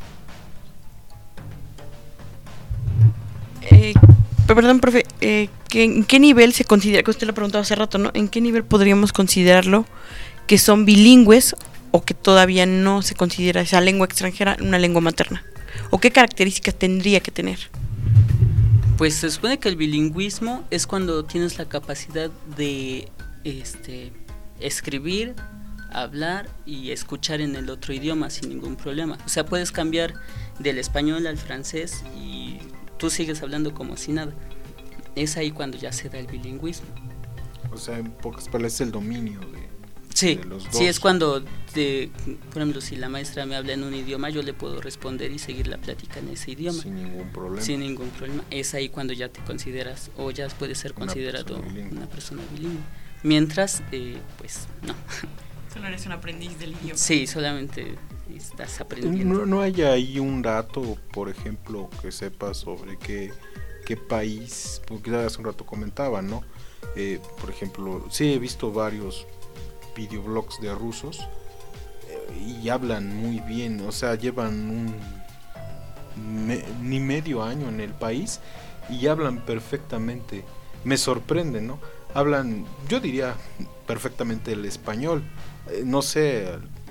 Eh, perdón, profe, eh, ¿qué, ¿en qué nivel se considera, que usted lo preguntaba hace rato, ¿no? ¿En qué nivel podríamos considerarlo que son bilingües o que todavía no se considera esa lengua extranjera una lengua materna? ¿O qué características tendría que tener? Pues se supone que el bilingüismo es cuando tienes la capacidad de este, escribir, hablar y escuchar en el otro idioma sin ningún problema. O sea, puedes cambiar del español al francés y tú sigues hablando como si nada. Es ahí cuando ya se da el bilingüismo. O sea, en pocas palabras es el dominio de, sí, de los dos. Sí, es cuando, te, por ejemplo, si la maestra me habla en un idioma, yo le puedo responder y seguir la plática en ese idioma. Sin ningún problema. Sin ningún problema. Es ahí cuando ya te consideras, o ya puedes ser una considerado persona bilingüe. una persona bilingüe. Mientras, eh, pues, no. Solo eres un aprendiz del idioma. Sí, solamente estás aprendiendo. No, no hay ahí un dato, por ejemplo, que sepa sobre qué, qué país, porque hace un rato comentaba, ¿no? Eh, por ejemplo, sí he visto varios videoblogs de rusos eh, y hablan muy bien, o sea, llevan un me, ni medio año en el país y hablan perfectamente, me sorprende, ¿no? Hablan, yo diría perfectamente el español, eh, no sé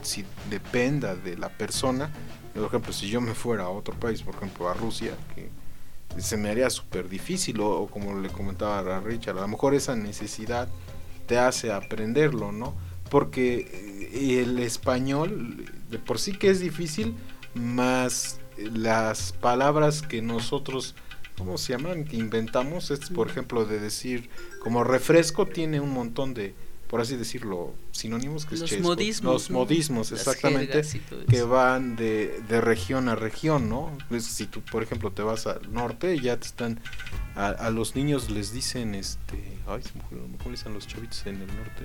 si dependa de la persona. Por ejemplo, si yo me fuera a otro país, por ejemplo a Rusia, que se me haría súper difícil, o, o como le comentaba a Richard, a lo mejor esa necesidad te hace aprenderlo, ¿no? Porque el español de por sí que es difícil, más las palabras que nosotros, ¿cómo se llaman?, que inventamos, es, por ejemplo, de decir, como refresco tiene un montón de, por así decirlo, sinónimos, que es los chesco, modismos, los ¿no? modismos, Las exactamente, jergas que van de, de región a región, ¿no? Pues, si tú, por ejemplo, te vas al norte, ya te están, a, a los niños les dicen, este, ay, se me ocurrió, ¿cómo le dicen los chavitos en el norte?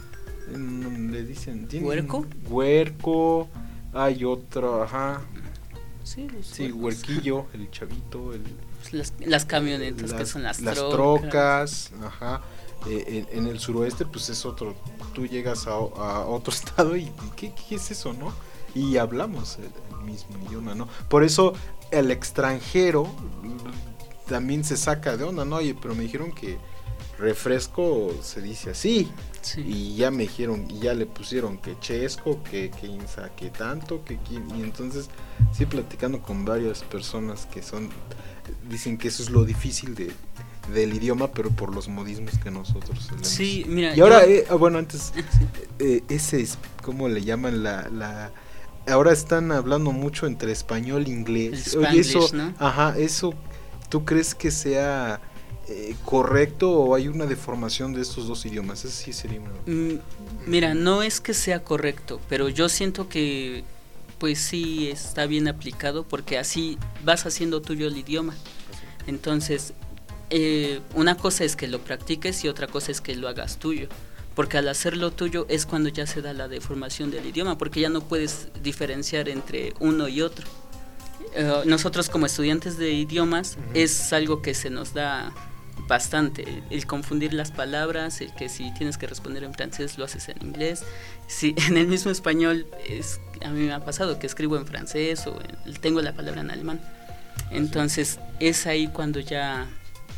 En, le dicen, ¿huerco? Huerco, hay otro, ajá, sí, los sí, huerquillo, el chavito, el, las, las camionetas, las, que son las, las trocas, trocas, ajá. Eh, en, en el suroeste pues es otro, tú llegas a, a otro estado y ¿qué, qué es eso, no? Y hablamos el, el mismo idioma, ¿no? Por eso el extranjero también se saca de onda, ¿no? Oye, pero me dijeron que refresco se dice así, sí. Y ya me dijeron, y ya le pusieron que chesco, que que insa, que tanto, que, que y entonces sí, platicando con varias personas que son, dicen que eso es lo difícil de del idioma, pero por los modismos que nosotros tenemos. Sí, mira. Y ahora, yo... eh, bueno, antes, eh, ese es, ¿cómo le llaman? La, la, ahora están hablando mucho entre español e inglés. Oye, eso, ¿no? Ajá, eso, ¿tú crees que sea eh, correcto o hay una deformación de estos dos idiomas? Eso sí sería una... Mm, mira, no es que sea correcto, pero yo siento que, pues sí, está bien aplicado, porque así vas haciendo tuyo el idioma. Entonces... Eh, una cosa es que lo practiques y otra cosa es que lo hagas tuyo, porque al hacerlo tuyo es cuando ya se da la deformación del idioma, porque ya no puedes diferenciar entre uno y otro. Eh, nosotros como estudiantes de idiomas, uh-huh, es algo que se nos da bastante, el, el confundir las palabras, el que si tienes que responder en francés lo haces en inglés, si en el mismo español, es, a mí me ha pasado que escribo en francés o en, tengo la palabra en alemán, entonces es ahí cuando ya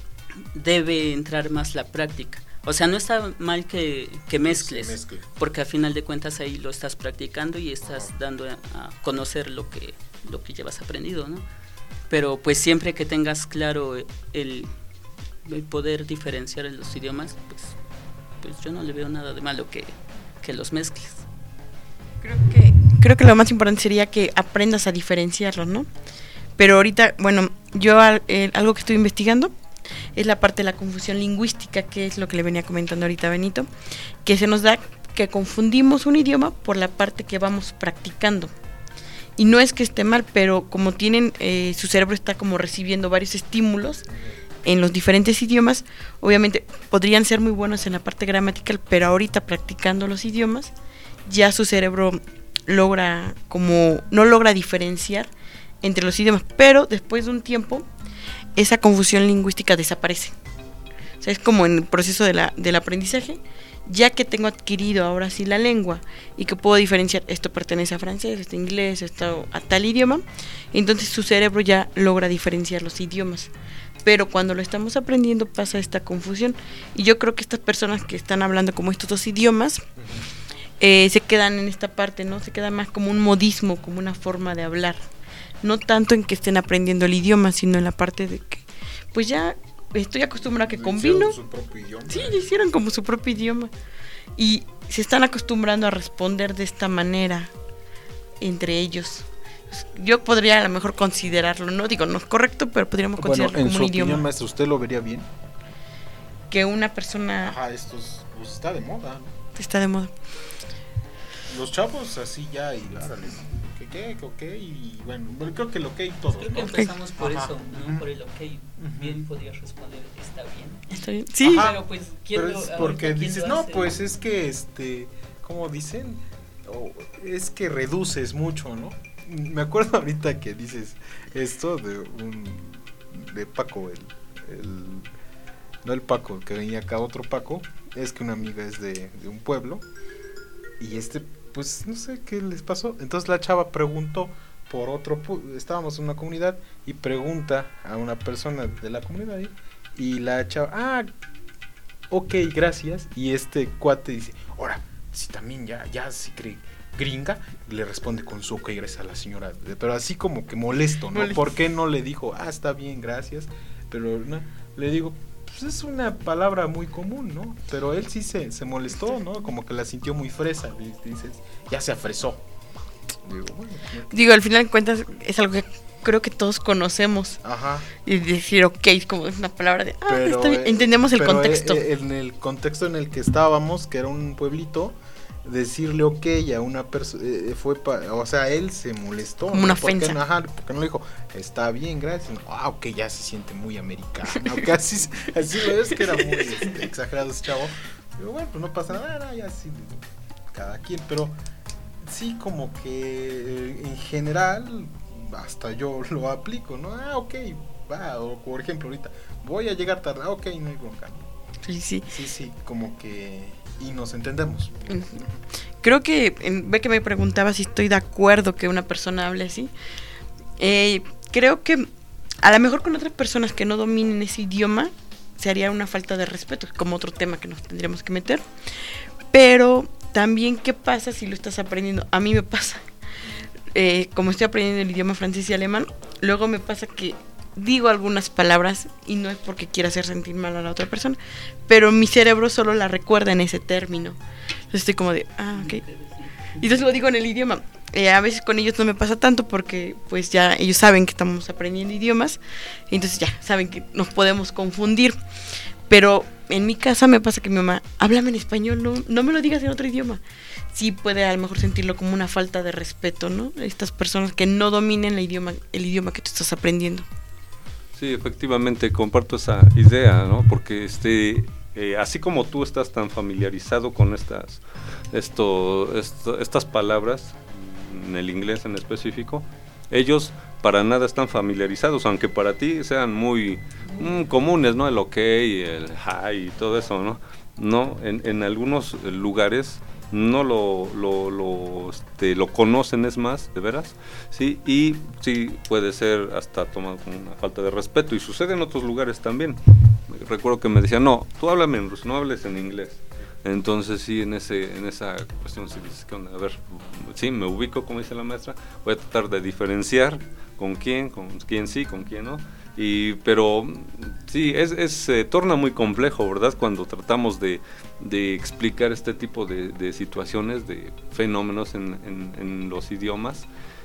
debe entrar más la práctica. O sea, no está mal que, que mezcles, mezcle. Porque al final de cuentas ahí lo estás practicando y estás dando a, a conocer lo que, lo que llevas aprendido, ¿no? Pero pues siempre que tengas claro el, el poder diferenciar en los idiomas, pues, pues yo no le veo nada de malo que, que los mezcles. Creo que, creo que lo más importante sería que aprendas a diferenciarlos, ¿no? Pero ahorita, bueno, yo eh, algo que estoy investigando es la parte de la confusión lingüística, que es lo que le venía comentando ahorita a Benito, que se nos da que confundimos un idioma por la parte que vamos practicando. Y no es que esté mal, pero como tienen, eh, su cerebro está como recibiendo varios estímulos en los diferentes idiomas, obviamente podrían ser muy buenos en la parte gramatical, pero ahorita practicando los idiomas, ya su cerebro logra, como, no logra diferenciar entre los idiomas, pero después de un tiempo, esa confusión lingüística desaparece. O sea, es como en el proceso de la, del aprendizaje, ya que tengo adquirido ahora sí la lengua y que puedo diferenciar, esto pertenece a francés, esto a inglés, esto a tal idioma, entonces su cerebro ya logra diferenciar los idiomas. Pero cuando lo estamos aprendiendo pasa esta confusión, y yo creo que estas personas que están hablando como estos dos idiomas, eh, se quedan en esta parte, ¿no? Se queda más como un modismo, como una forma de hablar. No tanto en que estén aprendiendo el idioma, sino en la parte de que, pues ya estoy acostumbrada a que combino. Su propio idioma. Sí, ya hicieron como su propio idioma. Y se están acostumbrando a responder de esta manera entre ellos. Yo podría a lo mejor considerarlo, no digo, no es correcto, pero podríamos considerarlo bueno, como un idioma. Opinión, maestro, ¿usted lo vería bien? Que una persona... Ajá, esto es, pues está de moda, ¿no? Está de moda. Los chavos así ya y árale. ¿Qué? ¿Ok? Y bueno, creo que el ok todo. Creo que empezamos por Ajá. eso, ¿no? Uh-huh. Por el ok. Uh-huh. Bien podrías responder, está bien. Está bien. Sí. Ajá. Pero pues, ¿quién Pero lo, es porque dices, no, hace? pues es que, este, ¿cómo dicen? Oh, es que reduces mucho, ¿no? Me acuerdo ahorita que dices esto de un, de Paco, el, el, no el Paco, que venía acá, otro Paco, es que una amiga es de, de un pueblo, y este, pues no sé qué les pasó, entonces la chava preguntó por otro, estábamos en una comunidad y pregunta a una persona de la comunidad ahí, y la chava, ah, ok, gracias, y este cuate dice, ahora, si también ya, ya, si cree, gringa, le responde con su ok, gracias a la señora, pero así como que molesto, ¿no? Molesto. ¿Por qué no le dijo, ah, está bien, gracias? Pero no, le digo, pues es una palabra muy común, ¿no? Pero él sí se, se molestó, ¿no? Como que la sintió muy fresa, dices, ya se afresó. Digo, bueno, Digo, al final de cuentas es algo que creo que todos conocemos. Ajá. Y decir ok, como es una palabra de, ah, Pero, está bien. eh, Entendemos el pero, contexto. eh, en el contexto en el que estábamos, que era un pueblito, decirle ok a una persona, eh, fue, pa- o sea, él se molestó. Como ¿no? una ¿Por qué ofensa. no? Ajá, porque no le dijo, está bien, gracias. No, ah, ok, ya se siente muy americano. Okay, así, así lo ves que era muy este, exagerado ese chavo. Pero bueno, pues no pasa nada, no, ya sí, cada quien, pero sí como que eh, en general, hasta yo lo aplico, ¿no? Ah, ok, va, o por ejemplo ahorita, voy a llegar tarde, ah, ok, no hay bronca. Sí, sí. Sí, sí, como que, y nos entendemos. Ujú. Creo que, en- ve que me preguntaba si estoy de acuerdo que una persona hable así. Eh, creo que a lo mejor con otras personas que no dominen ese idioma se haría una falta de respeto, como otro tema que nos tendríamos que meter. Pero también, ¿qué pasa si lo estás aprendiendo? A mí me pasa, eh, como estoy aprendiendo el idioma francés y alemán, luego me pasa que digo algunas palabras y no es porque quiera hacer sentir mal a la otra persona, pero mi cerebro solo la recuerda en ese término. Entonces estoy como de, ah, ok. Y entonces lo digo en el idioma. Eh, a veces con ellos no me pasa tanto porque pues ya ellos saben que estamos aprendiendo idiomas, y entonces ya saben que nos podemos confundir. Pero en mi casa me pasa que mi mamá, háblame en español, no, no me lo digas en otro idioma. Sí puede a lo mejor sentirlo como una falta de respeto, ¿no? Estas personas que no dominen el idioma, el idioma que tú estás aprendiendo. Sí, efectivamente, comparto esa idea, ¿no? Porque este, eh, así como tú estás tan familiarizado con estas, esto, esto, estas palabras, en el inglés en específico, ellos para nada están familiarizados, aunque para ti sean muy mm, comunes, ¿no? El ok, el hi y todo eso, ¿no? No, en, en algunos lugares no lo lo lo, este, lo conocen, es más, de veras, sí, y sí puede ser hasta tomado como una falta de respeto, y sucede en otros lugares también. Recuerdo que me decían, no, tú háblame en ruso, no hables en inglés. Entonces sí, en ese en esa cuestión sí dices, ¿qué onda? A ver, sí, me ubico, como dice la maestra, voy a tratar de diferenciar con quién, con quién sí, con quién no. Y, pero sí, es, es se torna muy complejo, ¿verdad? Cuando tratamos de, de explicar este tipo de, de situaciones, de fenómenos en, en, en los idiomas.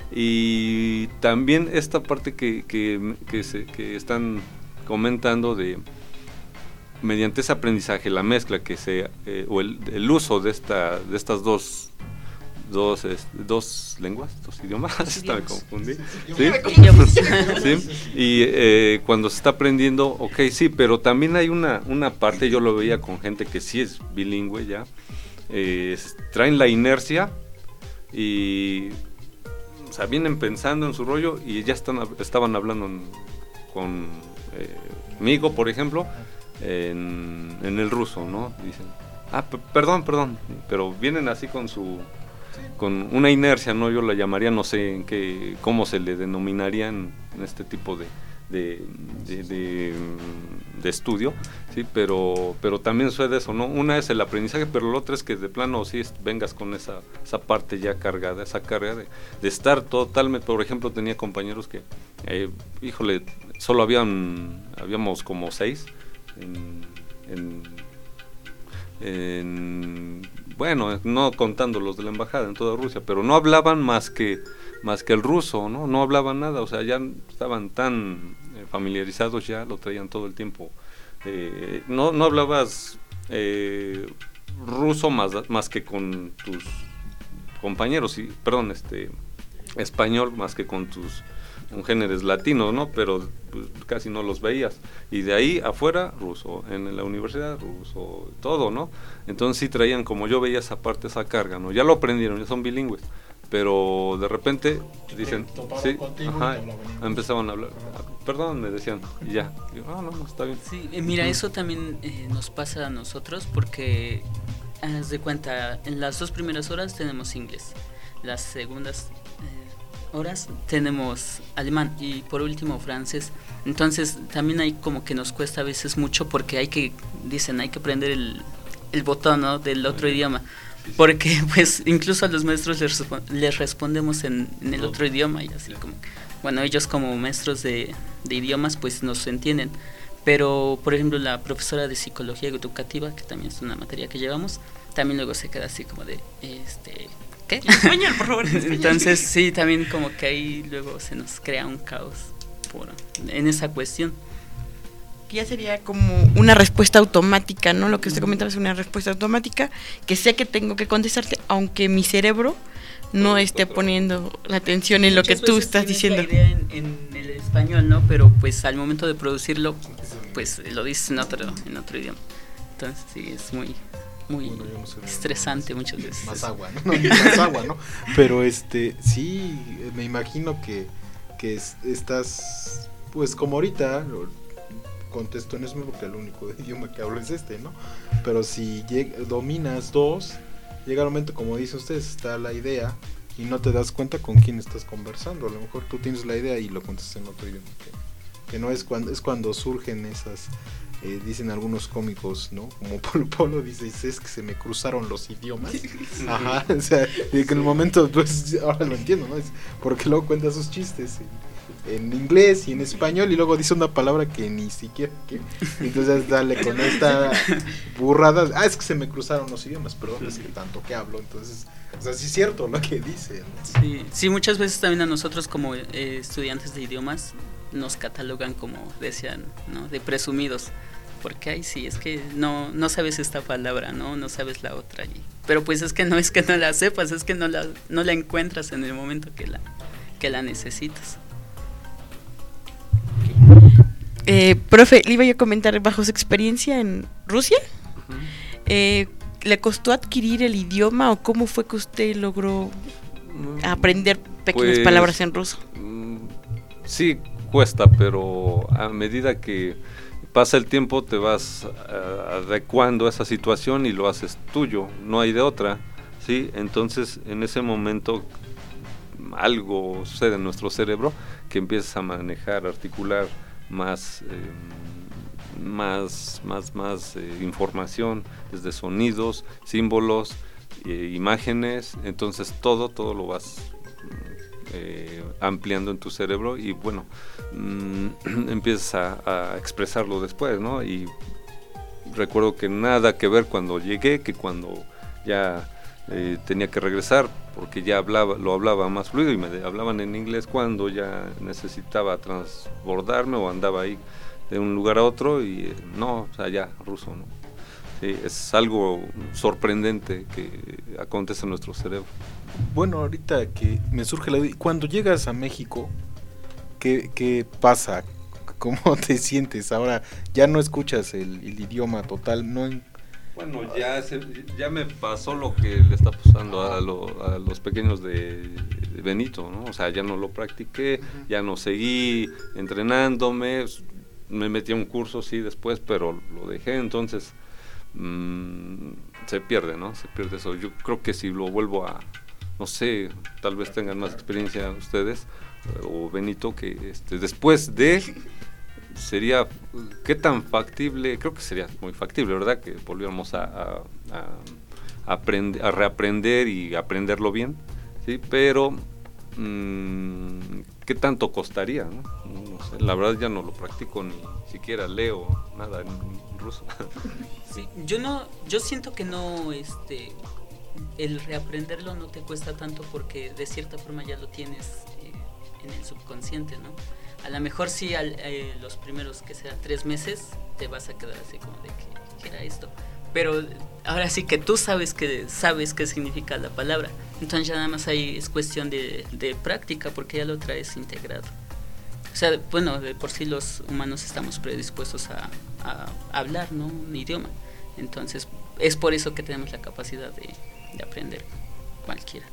Y también esta parte que, que, que, se, que están comentando de mediante ese aprendizaje, la mezcla que se eh, o el, el uso de esta de estas dos dos es, dos lenguas, dos idiomas, hasta me confundí, ¿sí? ¿Sí? Y eh, cuando se está aprendiendo, ok, sí, pero también hay una una parte, yo lo veía con gente que sí es bilingüe ya, eh, traen la inercia y, o sea, vienen pensando en su rollo y ya están estaban hablando en, con eh, conmigo, por ejemplo, en, en el ruso, ¿no? Dicen, ah, p- perdón, perdón, pero vienen así con su, con una inercia, ¿no? Yo la llamaría, no sé en qué, cómo se le denominaría en, en este tipo de, de, de, de, de estudio, sí, pero, pero también sucede eso, ¿no? Una es el aprendizaje, pero la otra es que de plano sí es, vengas con esa, esa parte ya cargada, esa carga de, de estar totalmente, por ejemplo, tenía compañeros que, eh, híjole, solo habían, habíamos como seis, En, en, en, bueno, no contando los de la embajada en toda Rusia, pero no hablaban más que más que el ruso, no no hablaban nada, o sea, ya estaban tan eh, familiarizados, ya lo traían todo el tiempo, eh, no no hablabas eh, ruso más más que con tus compañeros, y perdón, este español más que con tus congéneres latinos, ¿no? Pero pues, casi no los veías. Y de ahí afuera, ruso. En la universidad, ruso. Todo, ¿no? Entonces sí traían, como yo veía esa parte, esa carga, ¿no? Ya lo aprendieron, ya son bilingües. Pero de repente dicen, sí, ajá, empezaban a hablar. Perdón, me decían, y ya. Y yo, ah, no, no, está bien. Sí, eh, mira, eso también eh, nos pasa a nosotros porque, haz de cuenta, en las dos primeras horas tenemos inglés. Las segundas horas tenemos alemán y por último francés. Entonces también hay como que nos cuesta a veces mucho porque hay que, dicen, hay que aprender el, el botón, ¿no? Del otro idioma. porque pues incluso a los maestros les, respo- les respondemos en, en el otro idioma y así como, bueno, ellos como maestros de, de idiomas pues nos entienden, pero por ejemplo la profesora de psicología educativa, que también es una materia que llevamos, también luego se queda así como de, este, ¿qué? En español, por favor. En español. Entonces sí, también como que ahí luego se nos crea un caos por, en esa cuestión. Que ya sería como una respuesta automática, ¿no? Lo que usted comentaba es una respuesta automática, que sé que tengo que contestarte, aunque mi cerebro no esté poniendo la atención en lo que tú estás diciendo. La idea en, en el español, ¿no? Pero pues al momento de producirlo, pues lo dices en otro, en otro idioma. Entonces sí, es muy, muy bueno, no sé, estresante no, muchas veces. Más agua, ¿no? No, más agua, ¿no? Pero este, sí, me imagino que, que es, estás, pues como ahorita, contesto en eso porque el único idioma que hablo es este, ¿no? Pero si lleg- dominas dos, llega el momento, como dice usted, está la idea y no te das cuenta con quién estás conversando. A lo mejor tú tienes la idea y lo contestas en otro idioma. Que, que no es cuando, es cuando surgen esas, eh, dicen algunos cómicos, ¿no? Como Polo Polo dice, es que se me cruzaron los idiomas. Ajá, o sea, y que en el momento, pues, ahora lo entiendo, ¿no? Es porque luego cuenta sus chistes en, en inglés y en español y luego dice una palabra que ni siquiera, que, entonces dale con esta burrada, ah, es que se me cruzaron los idiomas, perdón, es que tanto que hablo, entonces, o sea, sí es cierto lo que dice, ¿no? Sí, sí, muchas veces también a nosotros como eh, estudiantes de idiomas nos catalogan como decían, ¿no? De presumidos, porque ay sí, es que no, no sabes esta palabra, ¿no? No sabes la otra, y, pero pues es que no es que no la sepas, es que no la, no la encuentras en el momento que la, que la necesitas. Eh, profe, le iba yo a comentar, bajo su experiencia en Rusia, uh-huh. eh, ¿le costó adquirir el idioma o cómo fue que usted logró aprender pequeñas pues, palabras en ruso? Sí, cuesta, pero a medida que pasa el tiempo te vas uh, adecuando a esa situación y lo haces tuyo, no hay de otra, ¿sí? Entonces en ese momento algo sucede en nuestro cerebro que empiezas a manejar, articular más eh, más más más eh, información, desde sonidos, símbolos, eh, imágenes, entonces todo todo lo vas eh, ampliando en tu cerebro y bueno, mmm, empiezas a, a expresarlo después, ¿no? Y recuerdo que nada que ver cuando llegué que cuando ya eh, tenía que regresar, porque ya hablaba, lo hablaba más fluido y me hablaban en inglés cuando ya necesitaba transbordarme o andaba ahí de un lugar a otro y eh, no, o sea, ya ruso, ¿no? Sí, es algo sorprendente que acontece en nuestro cerebro. Bueno, ahorita que me surge la duda, cuando llegas a México, ¿qué, qué pasa? ¿Cómo te sientes? Ahora ya no escuchas el, el idioma total, no. Bueno, ya se, ya me pasó lo que le está pasando a, lo, a los pequeños de, de Benito, ¿no? O sea, ya no lo practiqué, uh-huh. ya no seguí entrenándome, me metí a un curso, sí, después, pero lo dejé, entonces mmm, se pierde, ¿no? Se pierde eso. Yo creo que si lo vuelvo a, no sé, tal vez tengan más experiencia ustedes, o Benito, que este, después de... sería, ¿qué tan factible? Creo que sería muy factible, ¿verdad? Que volviéramos a, a, a, aprender, a reaprender y aprenderlo bien, ¿sí? Pero, mmm, ¿qué tanto costaría? ¿no? No sé, la verdad ya no lo practico, ni siquiera leo nada en, en ruso. Sí, yo no, yo siento que no, este, el reaprenderlo no te cuesta tanto porque de cierta forma ya lo tienes eh, en el subconsciente, ¿no? A lo mejor sí al, eh, los primeros que sean tres meses te vas a quedar así como de que, ¿qué era esto? Pero ahora sí que tú sabes que sabes qué significa la palabra, entonces ya nada más ahí es cuestión de, de práctica porque ya lo traes integrado. O sea, bueno, de por sí los humanos estamos predispuestos a, a hablar, ¿no? Un idioma, entonces es por eso que tenemos la capacidad de, de aprender cualquiera.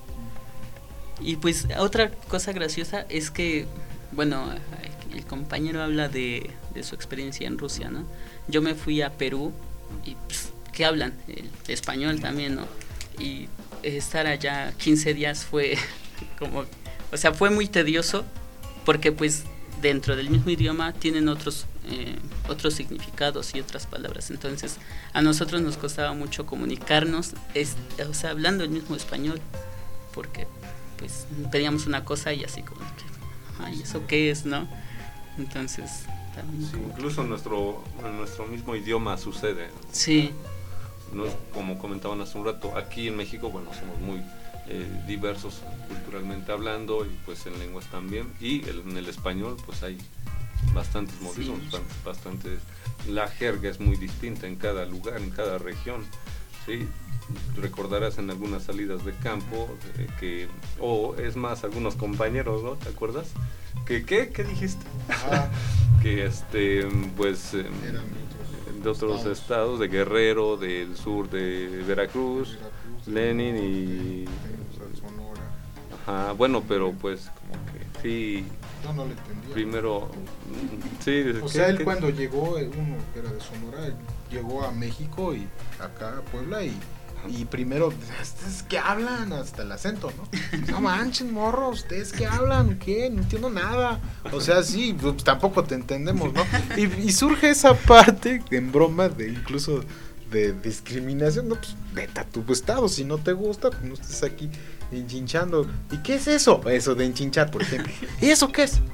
Y pues otra cosa graciosa es que bueno, el compañero habla de, de su experiencia en Rusia, ¿no? Yo me fui a Perú y pues, ¿qué hablan? El español también, ¿no? Y estar allá quince días fue como, o sea, fue muy tedioso porque pues dentro del mismo idioma tienen otros eh, otros significados y otras palabras. Entonces a nosotros nos costaba mucho comunicarnos, es, o sea, hablando el mismo español, porque pues pedíamos una cosa y así como que, ay, ¿eso qué es, no? Entonces también sí, incluso en nuestro, en nuestro mismo idioma sucede. Sí. No es como comentaban hace un rato, aquí en México, bueno, somos muy eh, diversos culturalmente hablando y pues en lenguas también, y el, en el español pues hay bastantes modismos, sí. bastantes, la jerga es muy distinta en cada lugar, en cada región, ¿sí? Recordarás en algunas salidas de campo eh, que, o es más, algunos compañeros, ¿no? ¿Te acuerdas? ¿Que qué? ¿Qué dijiste? Ah. que este, pues, eh, de otros estados. estados, de Guerrero, del sur de Veracruz, Veracruz Lenin y... Sonora. Ajá, bueno, pero pues como que sí... No, no le entendía. Primero, sí. O sea, él cuando llegó, uno que era de Sonora, llegó a México y acá a Puebla y... Y primero, ¿ustedes qué hablan? Hasta el acento, ¿no? No manches, morro, ¿ustedes qué hablan? ¿Qué? No entiendo nada. O sea, sí, pues tampoco te entendemos, ¿no? Y, y surge esa parte, en broma, de incluso de discriminación, ¿no? Pues vete a tu estado, si no te gusta, pues no estés aquí enchinchando. ¿Y qué es eso? Eso de enchinchar, por ejemplo. ¿Y eso qué es?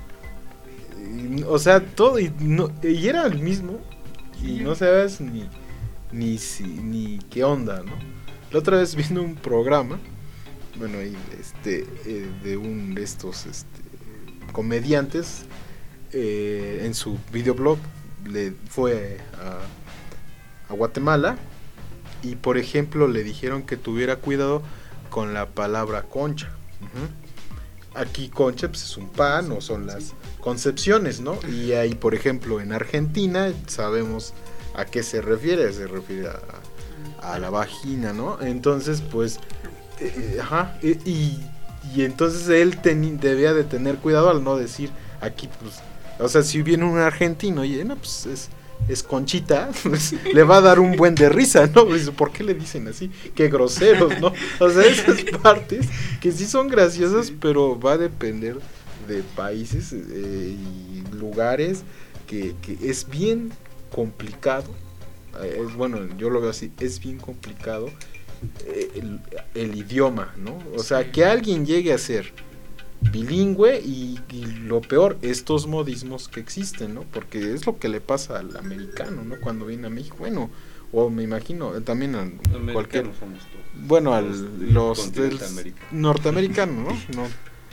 Y, o sea, todo, y, no, y era el mismo, y no sabes ni, ni, si, ni qué onda, ¿no? La otra vez viendo un programa, bueno, y este, eh, de un de estos este, comediantes, eh, en su videoblog le fue a, a Guatemala y por ejemplo le dijeron que tuviera cuidado con la palabra concha. Uh-huh. Aquí concha pues, es un pan o son las concepciones, ¿no? Y ahí por ejemplo en Argentina sabemos a qué se refiere, se refiere a a la vagina, ¿no? Entonces, pues, eh, ajá, y, y, y entonces él ten, debía de tener cuidado al no decir aquí, pues, o sea, si viene un argentino y, no, pues, es, es Conchita, pues, le va a dar un buen de risa, ¿no? Pues, ¿por qué le dicen así? Qué groseros, ¿no? O sea, esas partes que sí son graciosas, sí. Pero va a depender de países eh, y lugares que, que es bien complicado. Es, bueno, yo lo veo así, es bien complicado eh, el, el idioma, ¿no? O sea, que alguien llegue a ser bilingüe y, y lo peor, estos modismos que existen, ¿no? Porque es lo que le pasa al americano, ¿no? Cuando viene a México, bueno, o me imagino, también a cualquier... Bueno, a los del norteamericano, ¿no? no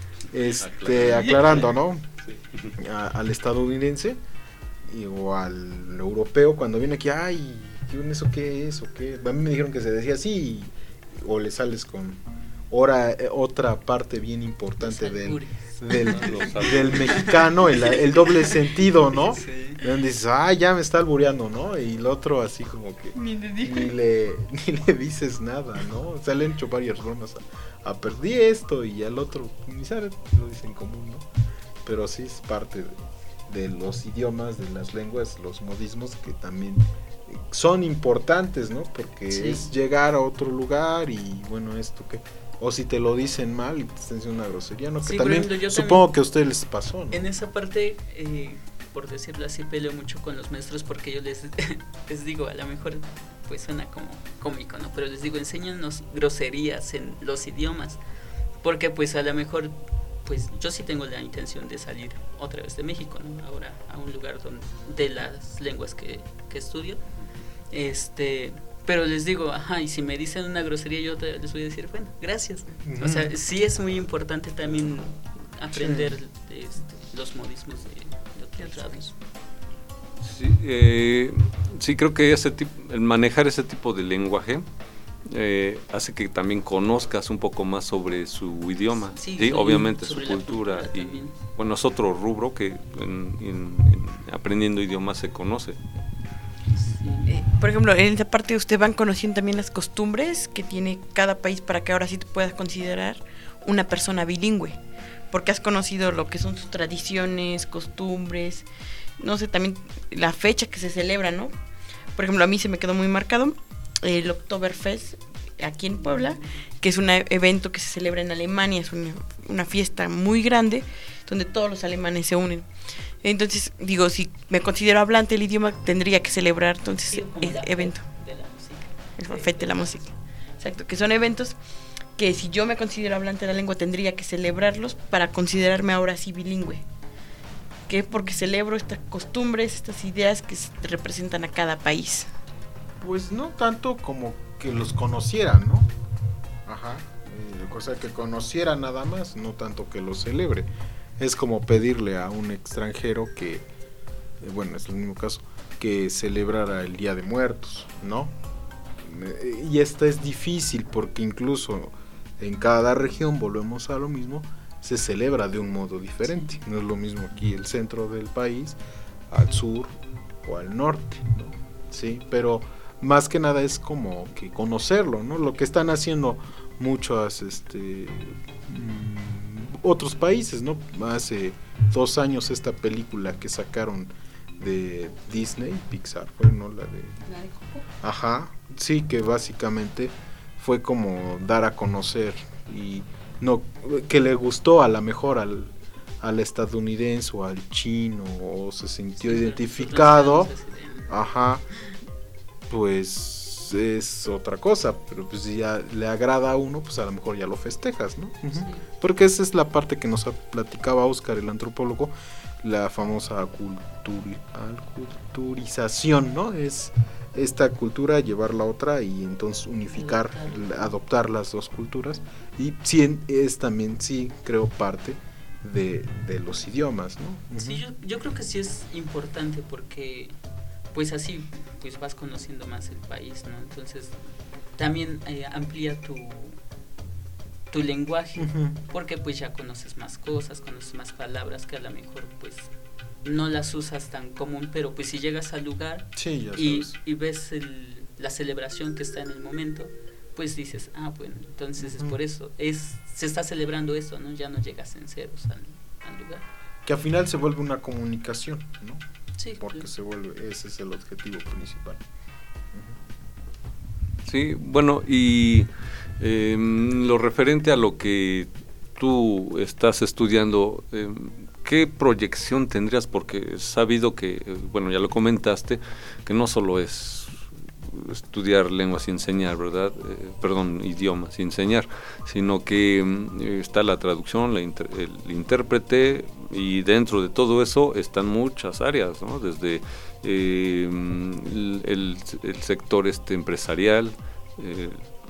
este, aclarando, ¿no? Sí. A, al estadounidense y, o al europeo cuando viene aquí, ay, ¿eso qué es? ¿O qué? A mí me dijeron que se decía así, o le sales con ahora eh, otra parte bien importante del, del, del mexicano, el, el doble sentido, ¿no? Sí. Donde dices, ah, ya me está albureando, ¿no? Y el otro así como que ni le, ni le, ni le dices nada, ¿no? O sea, le han hecho varias bromas a, a perdí esto y al otro, ni sabe, lo dicen común, ¿no? Pero sí es parte de de los idiomas, de las lenguas, los modismos que también son importantes, ¿no? Porque sí. Es llegar a otro lugar y bueno, esto que o si te lo dicen mal y te están diciendo una grosería, ¿no? Que sí, también ejemplo, supongo también, que a ustedes les pasó, ¿no? En esa parte, eh, por decirlo así, peleo mucho con los maestros porque yo les, les digo, a lo mejor pues suena como cómico, ¿no? Pero les digo, enséñanos groserías en los idiomas, porque pues a lo mejor pues yo sí tengo la intención de salir otra vez de México, ¿no? Ahora a un lugar donde, de las lenguas que, que estudio, este, pero les digo, ajá, y si me dicen una grosería yo te, les voy a decir, bueno, gracias. Uh-huh. O sea, sí es muy importante también aprender sí. este, los modismos de, de otros lados. Sí, eh, sí creo que ese tipo, el manejar ese tipo de lenguaje Eh, hace que también conozcas un poco más sobre su idioma, sí, ¿sí? Obviamente su cultura, cultura y bueno, es otro rubro que en, en, en aprendiendo idiomas se conoce. Sí. Eh, por ejemplo, en esta parte usted van conociendo también las costumbres que tiene cada país para que ahora sí te puedas considerar una persona bilingüe, porque has conocido lo que son sus tradiciones, costumbres, no sé, también la fecha que se celebra, ¿no? Por ejemplo, a mí se me quedó muy marcado el Oktoberfest aquí en Puebla, que es un evento que se celebra en Alemania, es una, una fiesta muy grande donde todos los alemanes se unen. Entonces, digo, si me considero hablante del idioma, tendría que celebrar entonces Sí, como el la evento. de la música. El Fête de la música. Exacto, que son eventos que si yo me considero hablante de la lengua, tendría que celebrarlos para considerarme ahora sí bilingüe. ¿Qué? Porque celebro estas costumbres, estas ideas que se representan a cada país. Pues no tanto como que los conocieran, ¿no? Ajá. Eh, cosa que conociera nada más, no tanto que los celebre. Es como pedirle a un extranjero que, eh, bueno, es el mismo caso, que celebrara el Día de Muertos, ¿no? Eh, y esta es difícil porque incluso en cada región, volvemos a lo mismo, se celebra de un modo diferente. No es lo mismo aquí el centro del país, al sur o al norte, ¿no? Sí, pero más que nada es como que conocerlo, ¿no? Lo que están haciendo muchos este, mmm, otros países, ¿no? Hace dos años esta película que sacaron de Disney, Pixar, fue, ¿no? La de... ¿La de Coco? Ajá, sí, que básicamente fue como dar a conocer y no que le gustó a la mejor al, al estadounidense o al chino o se sintió sí, identificado, ajá, pues es otra cosa, pero pues si ya le agrada a uno, pues a lo mejor ya lo festejas, ¿no? Uh-huh. Sí. Porque esa es la parte que nos platicaba Oscar, el antropólogo, la famosa culturi, culturización, ¿no? Es esta cultura llevarla a otra y entonces unificar, adoptar las dos culturas, y sí es también, sí creo, parte de, de los idiomas, ¿no? Uh-huh. Sí, yo, yo creo que sí es importante porque pues así pues vas conociendo más el país, ¿no? Entonces también eh, amplía tu tu lenguaje, uh-huh. porque pues ya conoces más cosas, conoces más palabras que a lo mejor pues no las usas tan común, pero pues si llegas al lugar sí, y, y ves el, la celebración que está en el momento, pues dices, ah, bueno, entonces uh-huh. es por eso, es se está celebrando eso, ¿no? Ya no llegas en ceros al, al lugar. Que al final se vuelve una comunicación, ¿no? Sí. Porque claro. se vuelve, ese es el objetivo principal. Uh-huh. Sí, bueno, y eh, lo referente a lo que tú estás estudiando, eh, ¿qué proyección tendrías? Porque he sabido que, bueno, ya lo comentaste, que no solo es estudiar lenguas y enseñar, ¿verdad? Eh, perdón, idiomas y enseñar, sino que eh, está la traducción, la inter, el intérprete, y dentro de todo eso están muchas áreas, ¿no? Desde eh, el, el sector este empresarial, eh,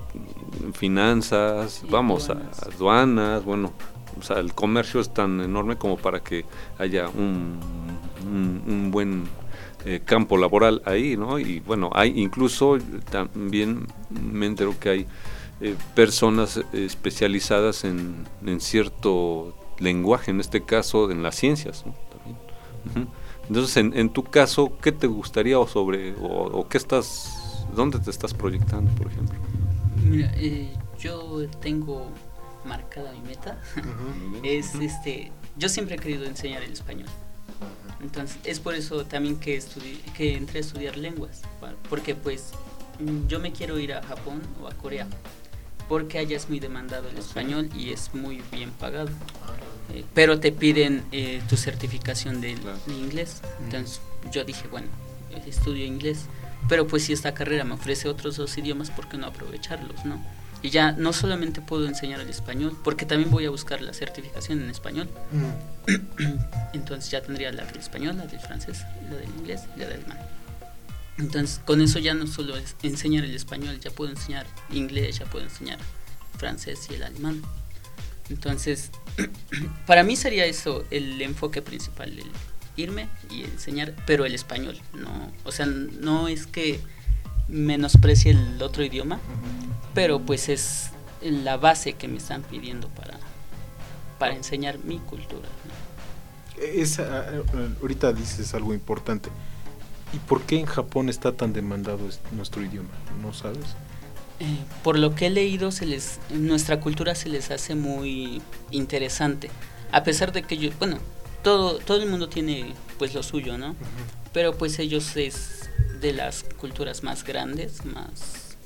finanzas, y vamos, aduanas. A, aduanas, bueno, o sea, el comercio es tan enorme como para que haya un, un, un buen eh, campo laboral ahí, ¿no? Y bueno, hay incluso también me entero que hay eh, personas especializadas en, en cierto lenguaje, en este caso en las ciencias, ¿no? También. Uh-huh. Entonces, en, en tu caso, ¿qué te gustaría o sobre o, o qué estás, dónde te estás proyectando, por ejemplo? Mira, eh, yo tengo marcada mi meta. Uh-huh. es este, yo siempre he querido enseñar el español. Entonces, es por eso también que estudi- que entré a estudiar lenguas, porque pues yo me quiero ir a Japón o a Corea, porque allá es muy demandado el español y es muy bien pagado, eh, pero te piden eh, tu certificación de, de inglés. Entonces yo dije, bueno, estudio inglés, pero pues si esta carrera me ofrece otros dos idiomas, ¿por qué no aprovecharlos, no? Y ya no solamente puedo enseñar el español, porque también voy a buscar la certificación en español. Mm. Entonces ya tendría la del español, la del francés, la del inglés y la del alemán. Entonces con eso ya no solo es enseñar el español, ya puedo enseñar inglés, ya puedo enseñar francés y el alemán. Entonces para mí sería eso el enfoque principal, el irme y enseñar, pero el español, no, o sea, no es que menosprecie el otro idioma, uh-huh. pero pues es la base que me están pidiendo para, para enseñar mi cultura, ¿no? Es, ahorita dices algo importante. ¿Y por qué en Japón está tan demandado nuestro idioma? ¿No sabes? Eh, por lo que he leído, se les, nuestra cultura se les hace muy interesante, a pesar de que yo, bueno, todo todo el mundo tiene pues lo suyo, ¿no? Uh-huh. Pero pues ellos es de las culturas más grandes, más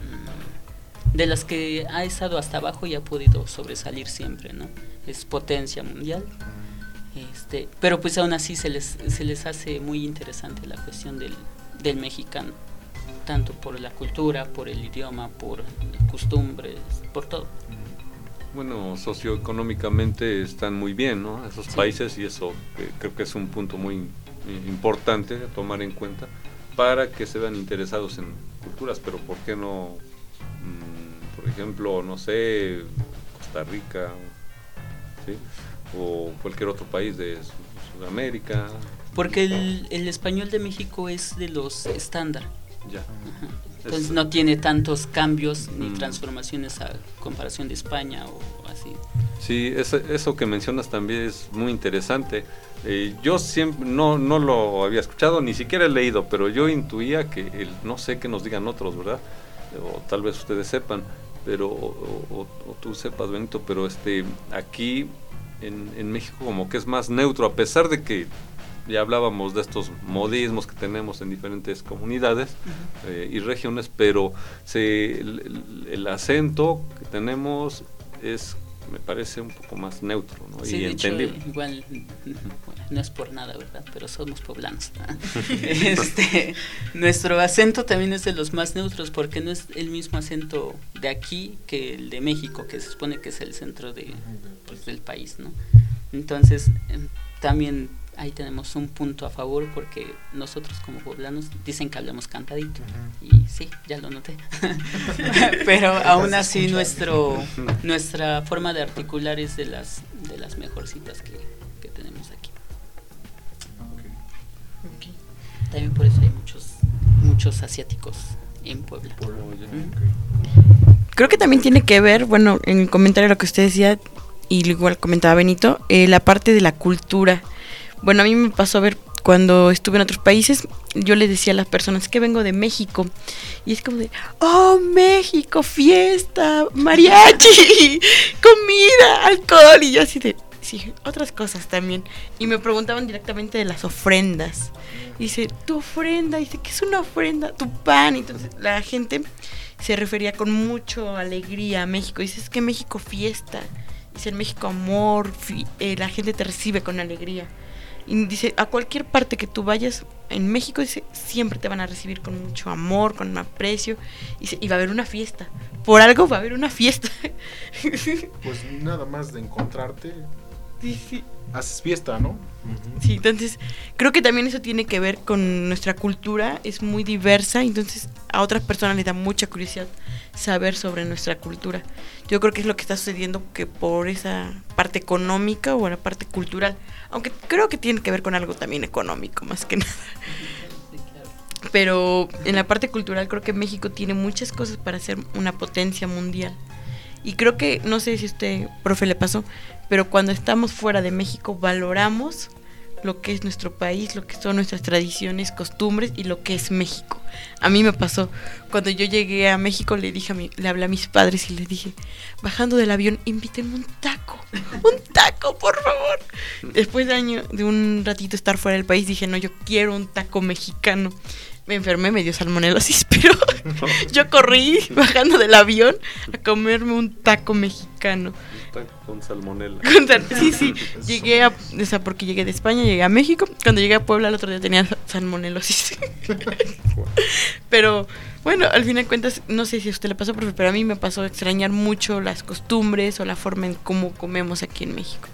mmm, de las que ha estado hasta abajo y ha podido sobresalir siempre, ¿no? Es potencia mundial. Este, pero pues aún así se les se les hace muy interesante la cuestión del, del mexicano, tanto por la cultura, por el idioma, por costumbres, por todo. Bueno, socioeconómicamente están muy bien, ¿no? Esos sí. países, y eso eh, creo que es un punto muy importante a tomar en cuenta para que se vean interesados en culturas, pero ¿por qué no, mmm, por ejemplo, no sé, Costa Rica, ¿sí? O cualquier otro país de Sudamérica? Porque el, el español de México es de los estándar. Ya. Ajá. Entonces no tiene tantos cambios ni mm. transformaciones a comparación de España o así. Sí, eso, eso que mencionas también es muy interesante. Eh, yo siempre no, no lo había escuchado, ni siquiera he leído, pero yo intuía que, el, no sé qué nos digan otros, ¿verdad? O tal vez ustedes sepan, pero o, o, o tú sepas, Benito, pero este aquí en, en México como que es más neutro, a pesar de que ya hablábamos de estos modismos que tenemos en diferentes comunidades uh-huh. eh, y regiones, pero se, el, el acento que tenemos es, me parece, un poco más neutro, ¿no? Sí, y de entendible. Hecho, igual, bueno, no es por nada, ¿verdad? Pero somos poblanos. este, nuestro acento también es de los más neutros, porque no es el mismo acento de aquí que el de México, que se supone que es el centro de, pues, del país, ¿no? Entonces, eh, también ahí tenemos un punto a favor, porque nosotros como poblanos dicen que hablamos cantadito, uh-huh. y sí, ya lo noté. Pero aún así nuestro nuestra forma de articular es de las de las mejorcitas que, que tenemos aquí. Okay. Okay. También por eso hay muchos muchos asiáticos en Puebla. Uh-huh. Creo que también tiene que ver, bueno, en el comentario lo que usted decía, y igual comentaba Benito, eh, la parte de la cultura. Bueno, a mí me pasó a ver cuando estuve en otros países, yo les decía a las personas que vengo de México, y es como de, oh, México, fiesta, mariachi, comida, alcohol, y yo así de, sí, otras cosas también, y me preguntaban directamente de las ofrendas, y dice, tu ofrenda, dice, ¿qué es una ofrenda? Tu pan. Entonces la gente se refería con mucho alegría a México, dice, es que México fiesta, dice, en México amor, fi- eh, la gente te recibe con alegría. Y dice, a cualquier parte que tú vayas en México, dice, siempre te van a recibir con mucho amor, con aprecio, y, dice, y va a haber una fiesta, por algo va a haber una fiesta. Pues nada más de encontrarte, sí, sí. haces fiesta, ¿no? Uh-huh. Sí, entonces creo que también eso tiene que ver con nuestra cultura, es muy diversa, entonces a otras personas les da mucha curiosidad saber sobre nuestra cultura. Yo creo que es lo que está sucediendo, que por esa parte económica o la parte cultural, aunque creo que tiene que ver con algo también económico más que nada. Pero en la parte cultural creo que México tiene muchas cosas para ser una potencia mundial. Y creo que, no sé si a usted, profe, le pasó, pero cuando estamos fuera de México valoramos lo que es nuestro país, lo que son nuestras tradiciones, costumbres y lo que es México. A mí me pasó, cuando yo llegué a México le dije a mi, le hablé a mis padres y les dije, bajando del avión, invítenme un taco, un taco, por favor. Después de año, de un ratito estar fuera del país, dije, no, yo quiero un taco mexicano. Me enfermé, me dio salmonelosis, pero yo corrí bajando del avión a comerme un taco mexicano. Un taco con salmonela. Con sal- sí, sí. Llegué a, o sea, porque llegué de España, llegué a México. Cuando llegué a Puebla el otro día tenía salmonelosis. Pero bueno, al final de cuentas, no sé si a usted le pasó, profe, pero a mí me pasó extrañar mucho las costumbres o la forma en cómo comemos aquí en México.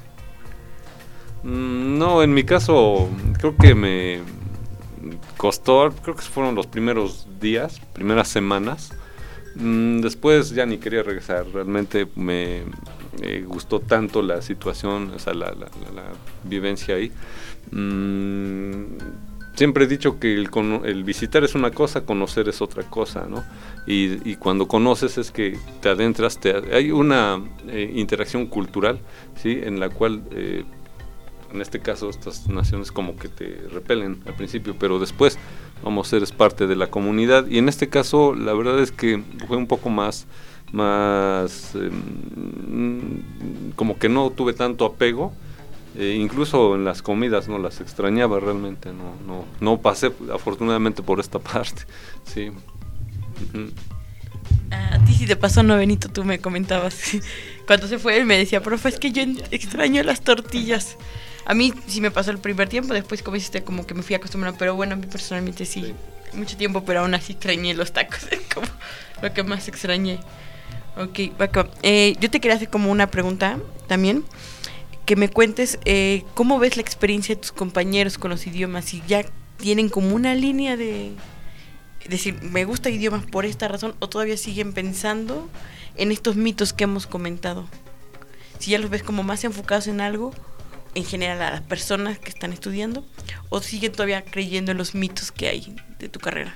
No, en mi caso creo que me costó, creo que fueron los primeros días, primeras semanas. Mm, después ya ni quería regresar, realmente me eh, gustó tanto la situación, o sea, la, la, la, la vivencia ahí. Mm, siempre he dicho que el, el visitar es una cosa, conocer es otra cosa, ¿no? Y, y cuando conoces es que te adentras, te, hay una eh, interacción cultural, ¿sí? En la cual... Eh, en este caso estas naciones como que te repelen al principio, pero después vamos, eres parte de la comunidad, y en este caso la verdad es que fue un poco más más eh, como que no tuve tanto apego, eh, incluso en las comidas no las extrañaba realmente, no no no pasé afortunadamente por esta parte, sí. Uh-huh. A ti sí te pasó, no, Benito, tú me comentabas cuando se fue él me decía, profe, es que yo extraño las tortillas. A mí sí me pasó el primer tiempo, después como hiciste como que me fui acostumbrando, pero bueno, a mí personalmente sí, sí. mucho tiempo, pero aún así extrañé los tacos, es como lo que más extrañé. Ok, Paco, eh, yo te quería hacer como una pregunta también, que me cuentes eh, cómo ves la experiencia de tus compañeros con los idiomas, si ya tienen como una línea de decir, me gusta idiomas por esta razón, o todavía siguen pensando en estos mitos que hemos comentado. Si ya los ves como más enfocados en algo, en general a las personas que están estudiando, o siguen todavía creyendo en los mitos que hay de tu carrera.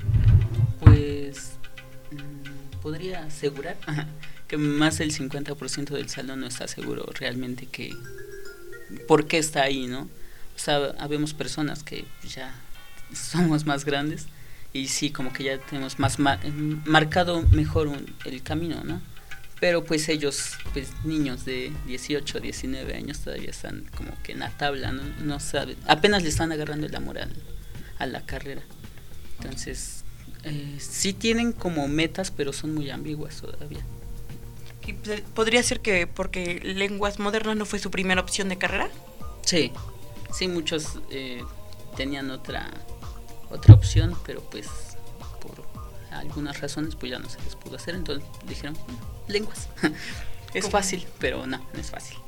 Pues mmm, podría asegurar que más del cincuenta por ciento del salón no está seguro realmente que por qué está ahí, ¿no? O sea, habemos personas que ya somos más grandes y sí, como que ya tenemos más mar- marcado mejor un, el camino, ¿no? Pero pues ellos, pues niños de dieciocho, diecinueve años todavía están como que en la tabla, no, no saben, apenas le están agarrando el amor al, a la carrera. Entonces, eh, sí tienen como metas, pero son muy ambiguas todavía. ¿Podría ser que porque lenguas modernas no fue su primera opción de carrera? Sí, sí, muchos eh, tenían otra, otra opción, pero pues por algunas razones pues ya no se les pudo hacer, entonces dijeron, lenguas. Es fácil, pero no, no es fácil.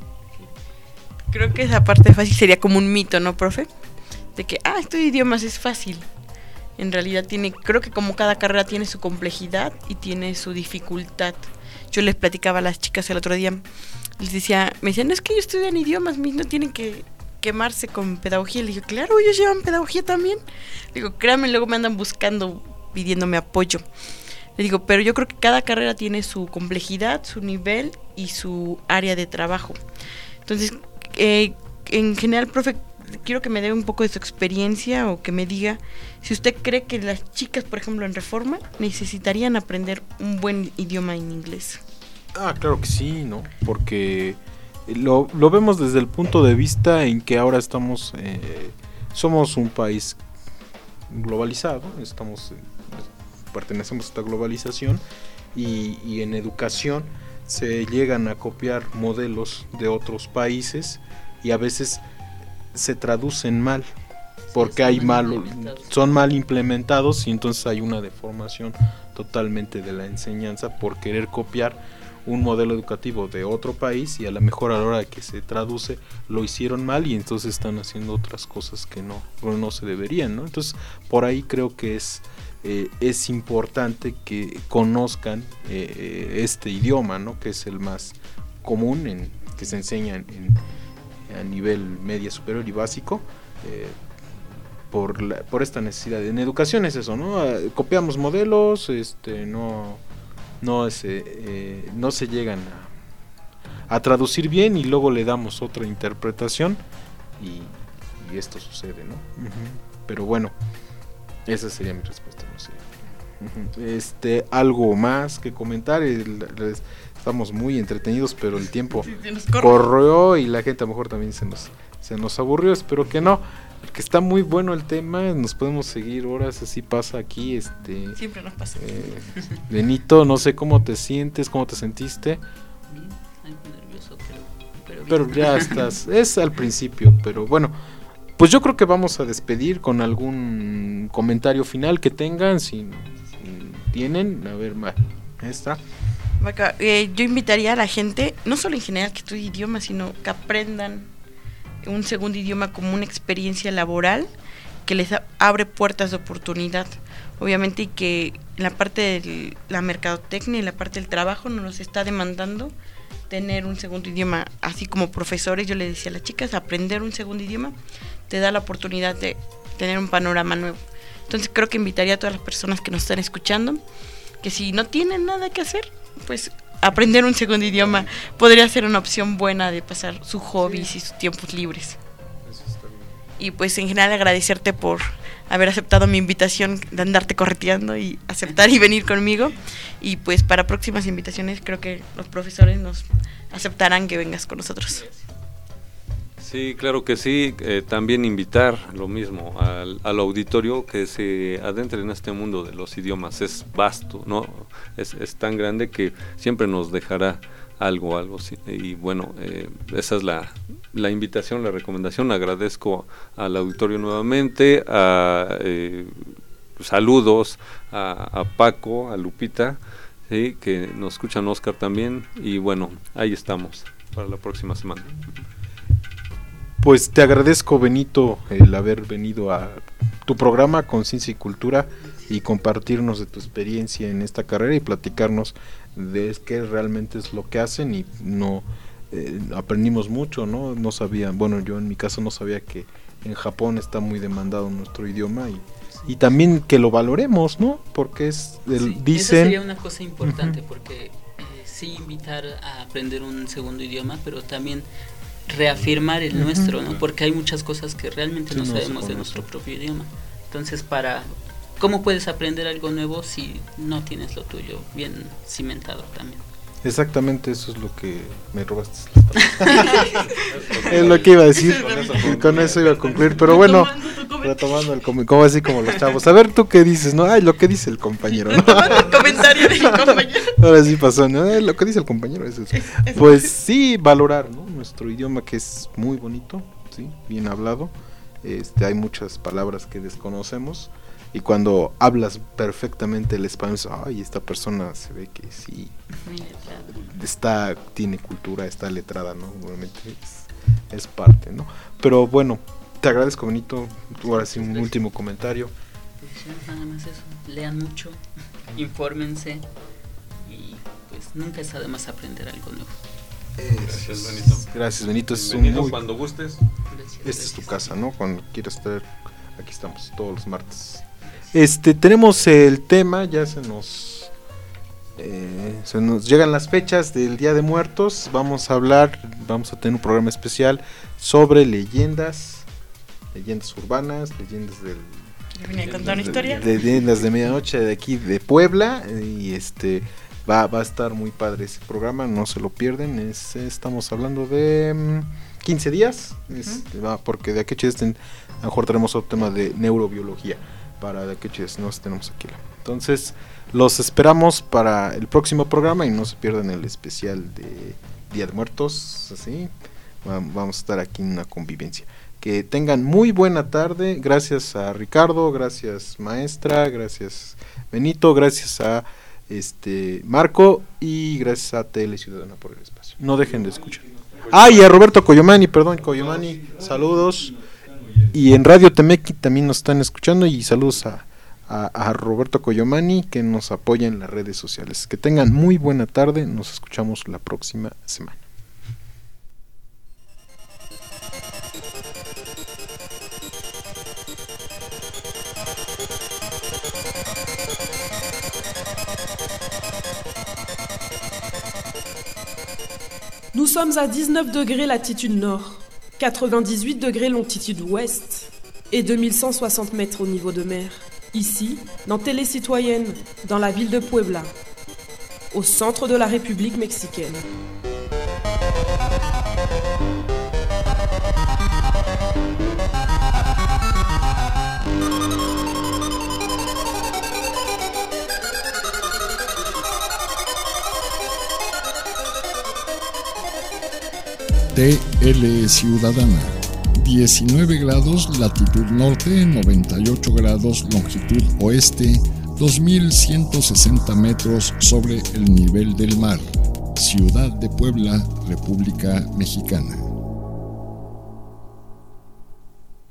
Creo que esa parte fácil sería como un mito, ¿no, profe? De que, ah, estudiar idiomas es fácil. En realidad tiene, creo que como cada carrera tiene su complejidad y tiene su dificultad. Yo les platicaba a las chicas el otro día, les decía, me decían, no, es que ellos estudian idiomas, no tienen que quemarse con pedagogía. Le digo, claro, ellos llevan pedagogía también. Le digo, créanme, luego me andan buscando, pidiéndome apoyo. Le digo, pero yo creo que cada carrera tiene su complejidad, su nivel y su área de trabajo. Entonces, eh, en general, profe, quiero que me dé un poco de su experiencia o que me diga si usted cree que las chicas, por ejemplo, en Reforma, necesitarían aprender un buen idioma en inglés. Ah, claro que sí, ¿no? Porque lo, lo vemos desde el punto de vista en que ahora estamos, eh, somos un país globalizado, estamos... Eh, pertenecemos a esta globalización y, y en educación se llegan a copiar modelos de otros países y a veces se traducen mal porque sí, hay mal, son mal implementados y entonces hay una deformación totalmente de la enseñanza por querer copiar un modelo educativo de otro país y a lo mejor a la hora de que se traduce lo hicieron mal y entonces están haciendo otras cosas que no, no se deberían, ¿no? Entonces por ahí creo que es Eh, es importante que conozcan eh, este idioma, ¿no? Que es el más común en, que se enseña en, en, a nivel media superior y básico eh, por, la, por esta necesidad. En educación es eso, ¿no? Eh, copiamos modelos, este, no, no, se, eh, no se llegan a, a traducir bien y luego le damos otra interpretación y, y esto sucede, ¿no? Uh-huh. Pero bueno, esa sería mi respuesta, no sé. Este, algo más que comentar. Estamos muy entretenidos, pero el tiempo sí, corrió y la gente a lo mejor también se nos, se nos aburrió. Espero que no, porque está muy bueno el tema. Nos podemos seguir horas, así pasa aquí. Este, siempre nos pasa. Eh, Benito, no sé cómo te sientes, cómo te sentiste. Bien, algo nervioso, pero, pero, pero ya estás, es al principio, pero bueno. Pues yo creo que vamos a despedir con algún comentario final que tengan, si, si tienen, a ver, maestra. Acá, eh, yo invitaría a la gente, no solo en general que estudie idiomas, sino que aprendan un segundo idioma como una experiencia laboral que les a- abre puertas de oportunidad. Obviamente, y que la parte de la mercadotecnia y la parte del trabajo nos está demandando tener un segundo idioma. Así como profesores, yo le decía a las chicas, aprender un segundo idioma te da la oportunidad de tener un panorama nuevo. Entonces creo que invitaría a todas las personas que nos están escuchando que si no tienen nada que hacer, pues aprender un segundo idioma podría ser una opción buena de pasar sus hobbies sí. y sus tiempos libres. Eso está bien. Y pues en general agradecerte por haber aceptado mi invitación de andarte correteando y aceptar y venir conmigo. Y pues para próximas invitaciones creo que los profesores nos aceptarán que vengas con nosotros. Sí, claro que sí. Eh, también invitar lo mismo al, al auditorio que se adentre en este mundo de los idiomas. Es vasto, ¿no? Es, es tan grande que siempre nos dejará algo, algo sí. Y bueno, eh, esa es la, la invitación, la recomendación. Agradezco al auditorio nuevamente, a, eh, saludos a, a Paco, a Lupita, ¿sí? Que nos escuchan, Oscar también, y bueno, ahí estamos para la próxima semana. Pues te agradezco, Benito, el haber venido a tu programa Conciencia y Cultura y compartirnos de tu experiencia en esta carrera y platicarnos de qué realmente es lo que hacen. Y no eh, aprendimos mucho, ¿no? No sabía, bueno, yo en mi caso no sabía que en Japón está muy demandado nuestro idioma, y, y también que lo valoremos, ¿no? Porque es el, sí, dicen... Esa sería una cosa importante, uh-huh. porque eh, sí invitar a aprender un segundo idioma, pero también reafirmar el uh-huh. nuestro, ¿no? Porque hay muchas cosas que realmente sí, no sabemos de nuestro propio idioma. Entonces, para ¿cómo puedes aprender algo nuevo si no tienes lo tuyo bien cimentado también? Exactamente, eso es lo que me robaste. Es lo que iba a decir. Con eso, con eso iba a concluir, pero bueno, retomando el como así como los chavos. A ver, tú qué dices, ¿no? Ay, lo que dice el compañero, ¿no? Retomando el comentario del compañero. Ahora sí pasó, ¿no? Ay, lo que dice el compañero, eso es. Pues sí, valorar, ¿no? Nuestro idioma, que es muy bonito, sí, bien hablado. Este, hay muchas palabras que desconocemos. Y cuando hablas perfectamente el español, ay, esta persona se ve que sí está, tiene cultura, está letrada, ¿no? Obviamente es, es parte, ¿no? Pero bueno, te agradezco, Benito. Ahora sí, un último comentario. Nada más eso, lean mucho, infórmense y pues nunca está de más aprender algo nuevo. Gracias, Benito. Gracias, Benito. Es un muy... cuando gustes. Esta es tu casa, ¿no? Cuando quieras estar, aquí estamos todos los martes. Este, tenemos el tema, ya se nos eh, se nos llegan las fechas del Día de Muertos. Vamos a hablar, vamos a tener un programa especial sobre leyendas, leyendas urbanas, leyendas del ¿Venía a contar una historia? De, de leyendas de medianoche de aquí de Puebla, y este va, va a estar muy padre ese programa, no se lo pierden. Es, estamos hablando de um, quince días, es, uh-huh. va, porque de aquí a lo mejor tenemos otro tema de neurobiología. Para de que nos tenemos aquí. Entonces, los esperamos para el próximo programa y no se pierdan el especial de Día de Muertos. Así, vamos a estar aquí en una convivencia. Que tengan muy buena tarde. Gracias a Ricardo, gracias maestra, gracias Benito, gracias a este Marco y gracias a Tele Ciudadana por el espacio. No dejen de escuchar. Ah, y a Roberto Coyomani, perdón, Coyomani, saludos. Y en Radio Temequi también nos están escuchando, y saludos a, a, a Roberto Coyomani, que nos apoya en las redes sociales. Que tengan muy buena tarde, nos escuchamos la próxima semana. Nous sommes à dix-neuf degrés latitude nord, quatre-vingt-dix-huit degrés longitude ouest et deux mille cent soixante mètres au niveau de mer. Ici, dans Télé Citoyenne, dans la ville de Puebla, au centre de la République mexicaine. T L Ciudadana, diecinueve grados latitud norte, noventa y ocho grados longitud oeste, dos mil ciento sesenta metros sobre el nivel del mar. Ciudad de Puebla, República Mexicana.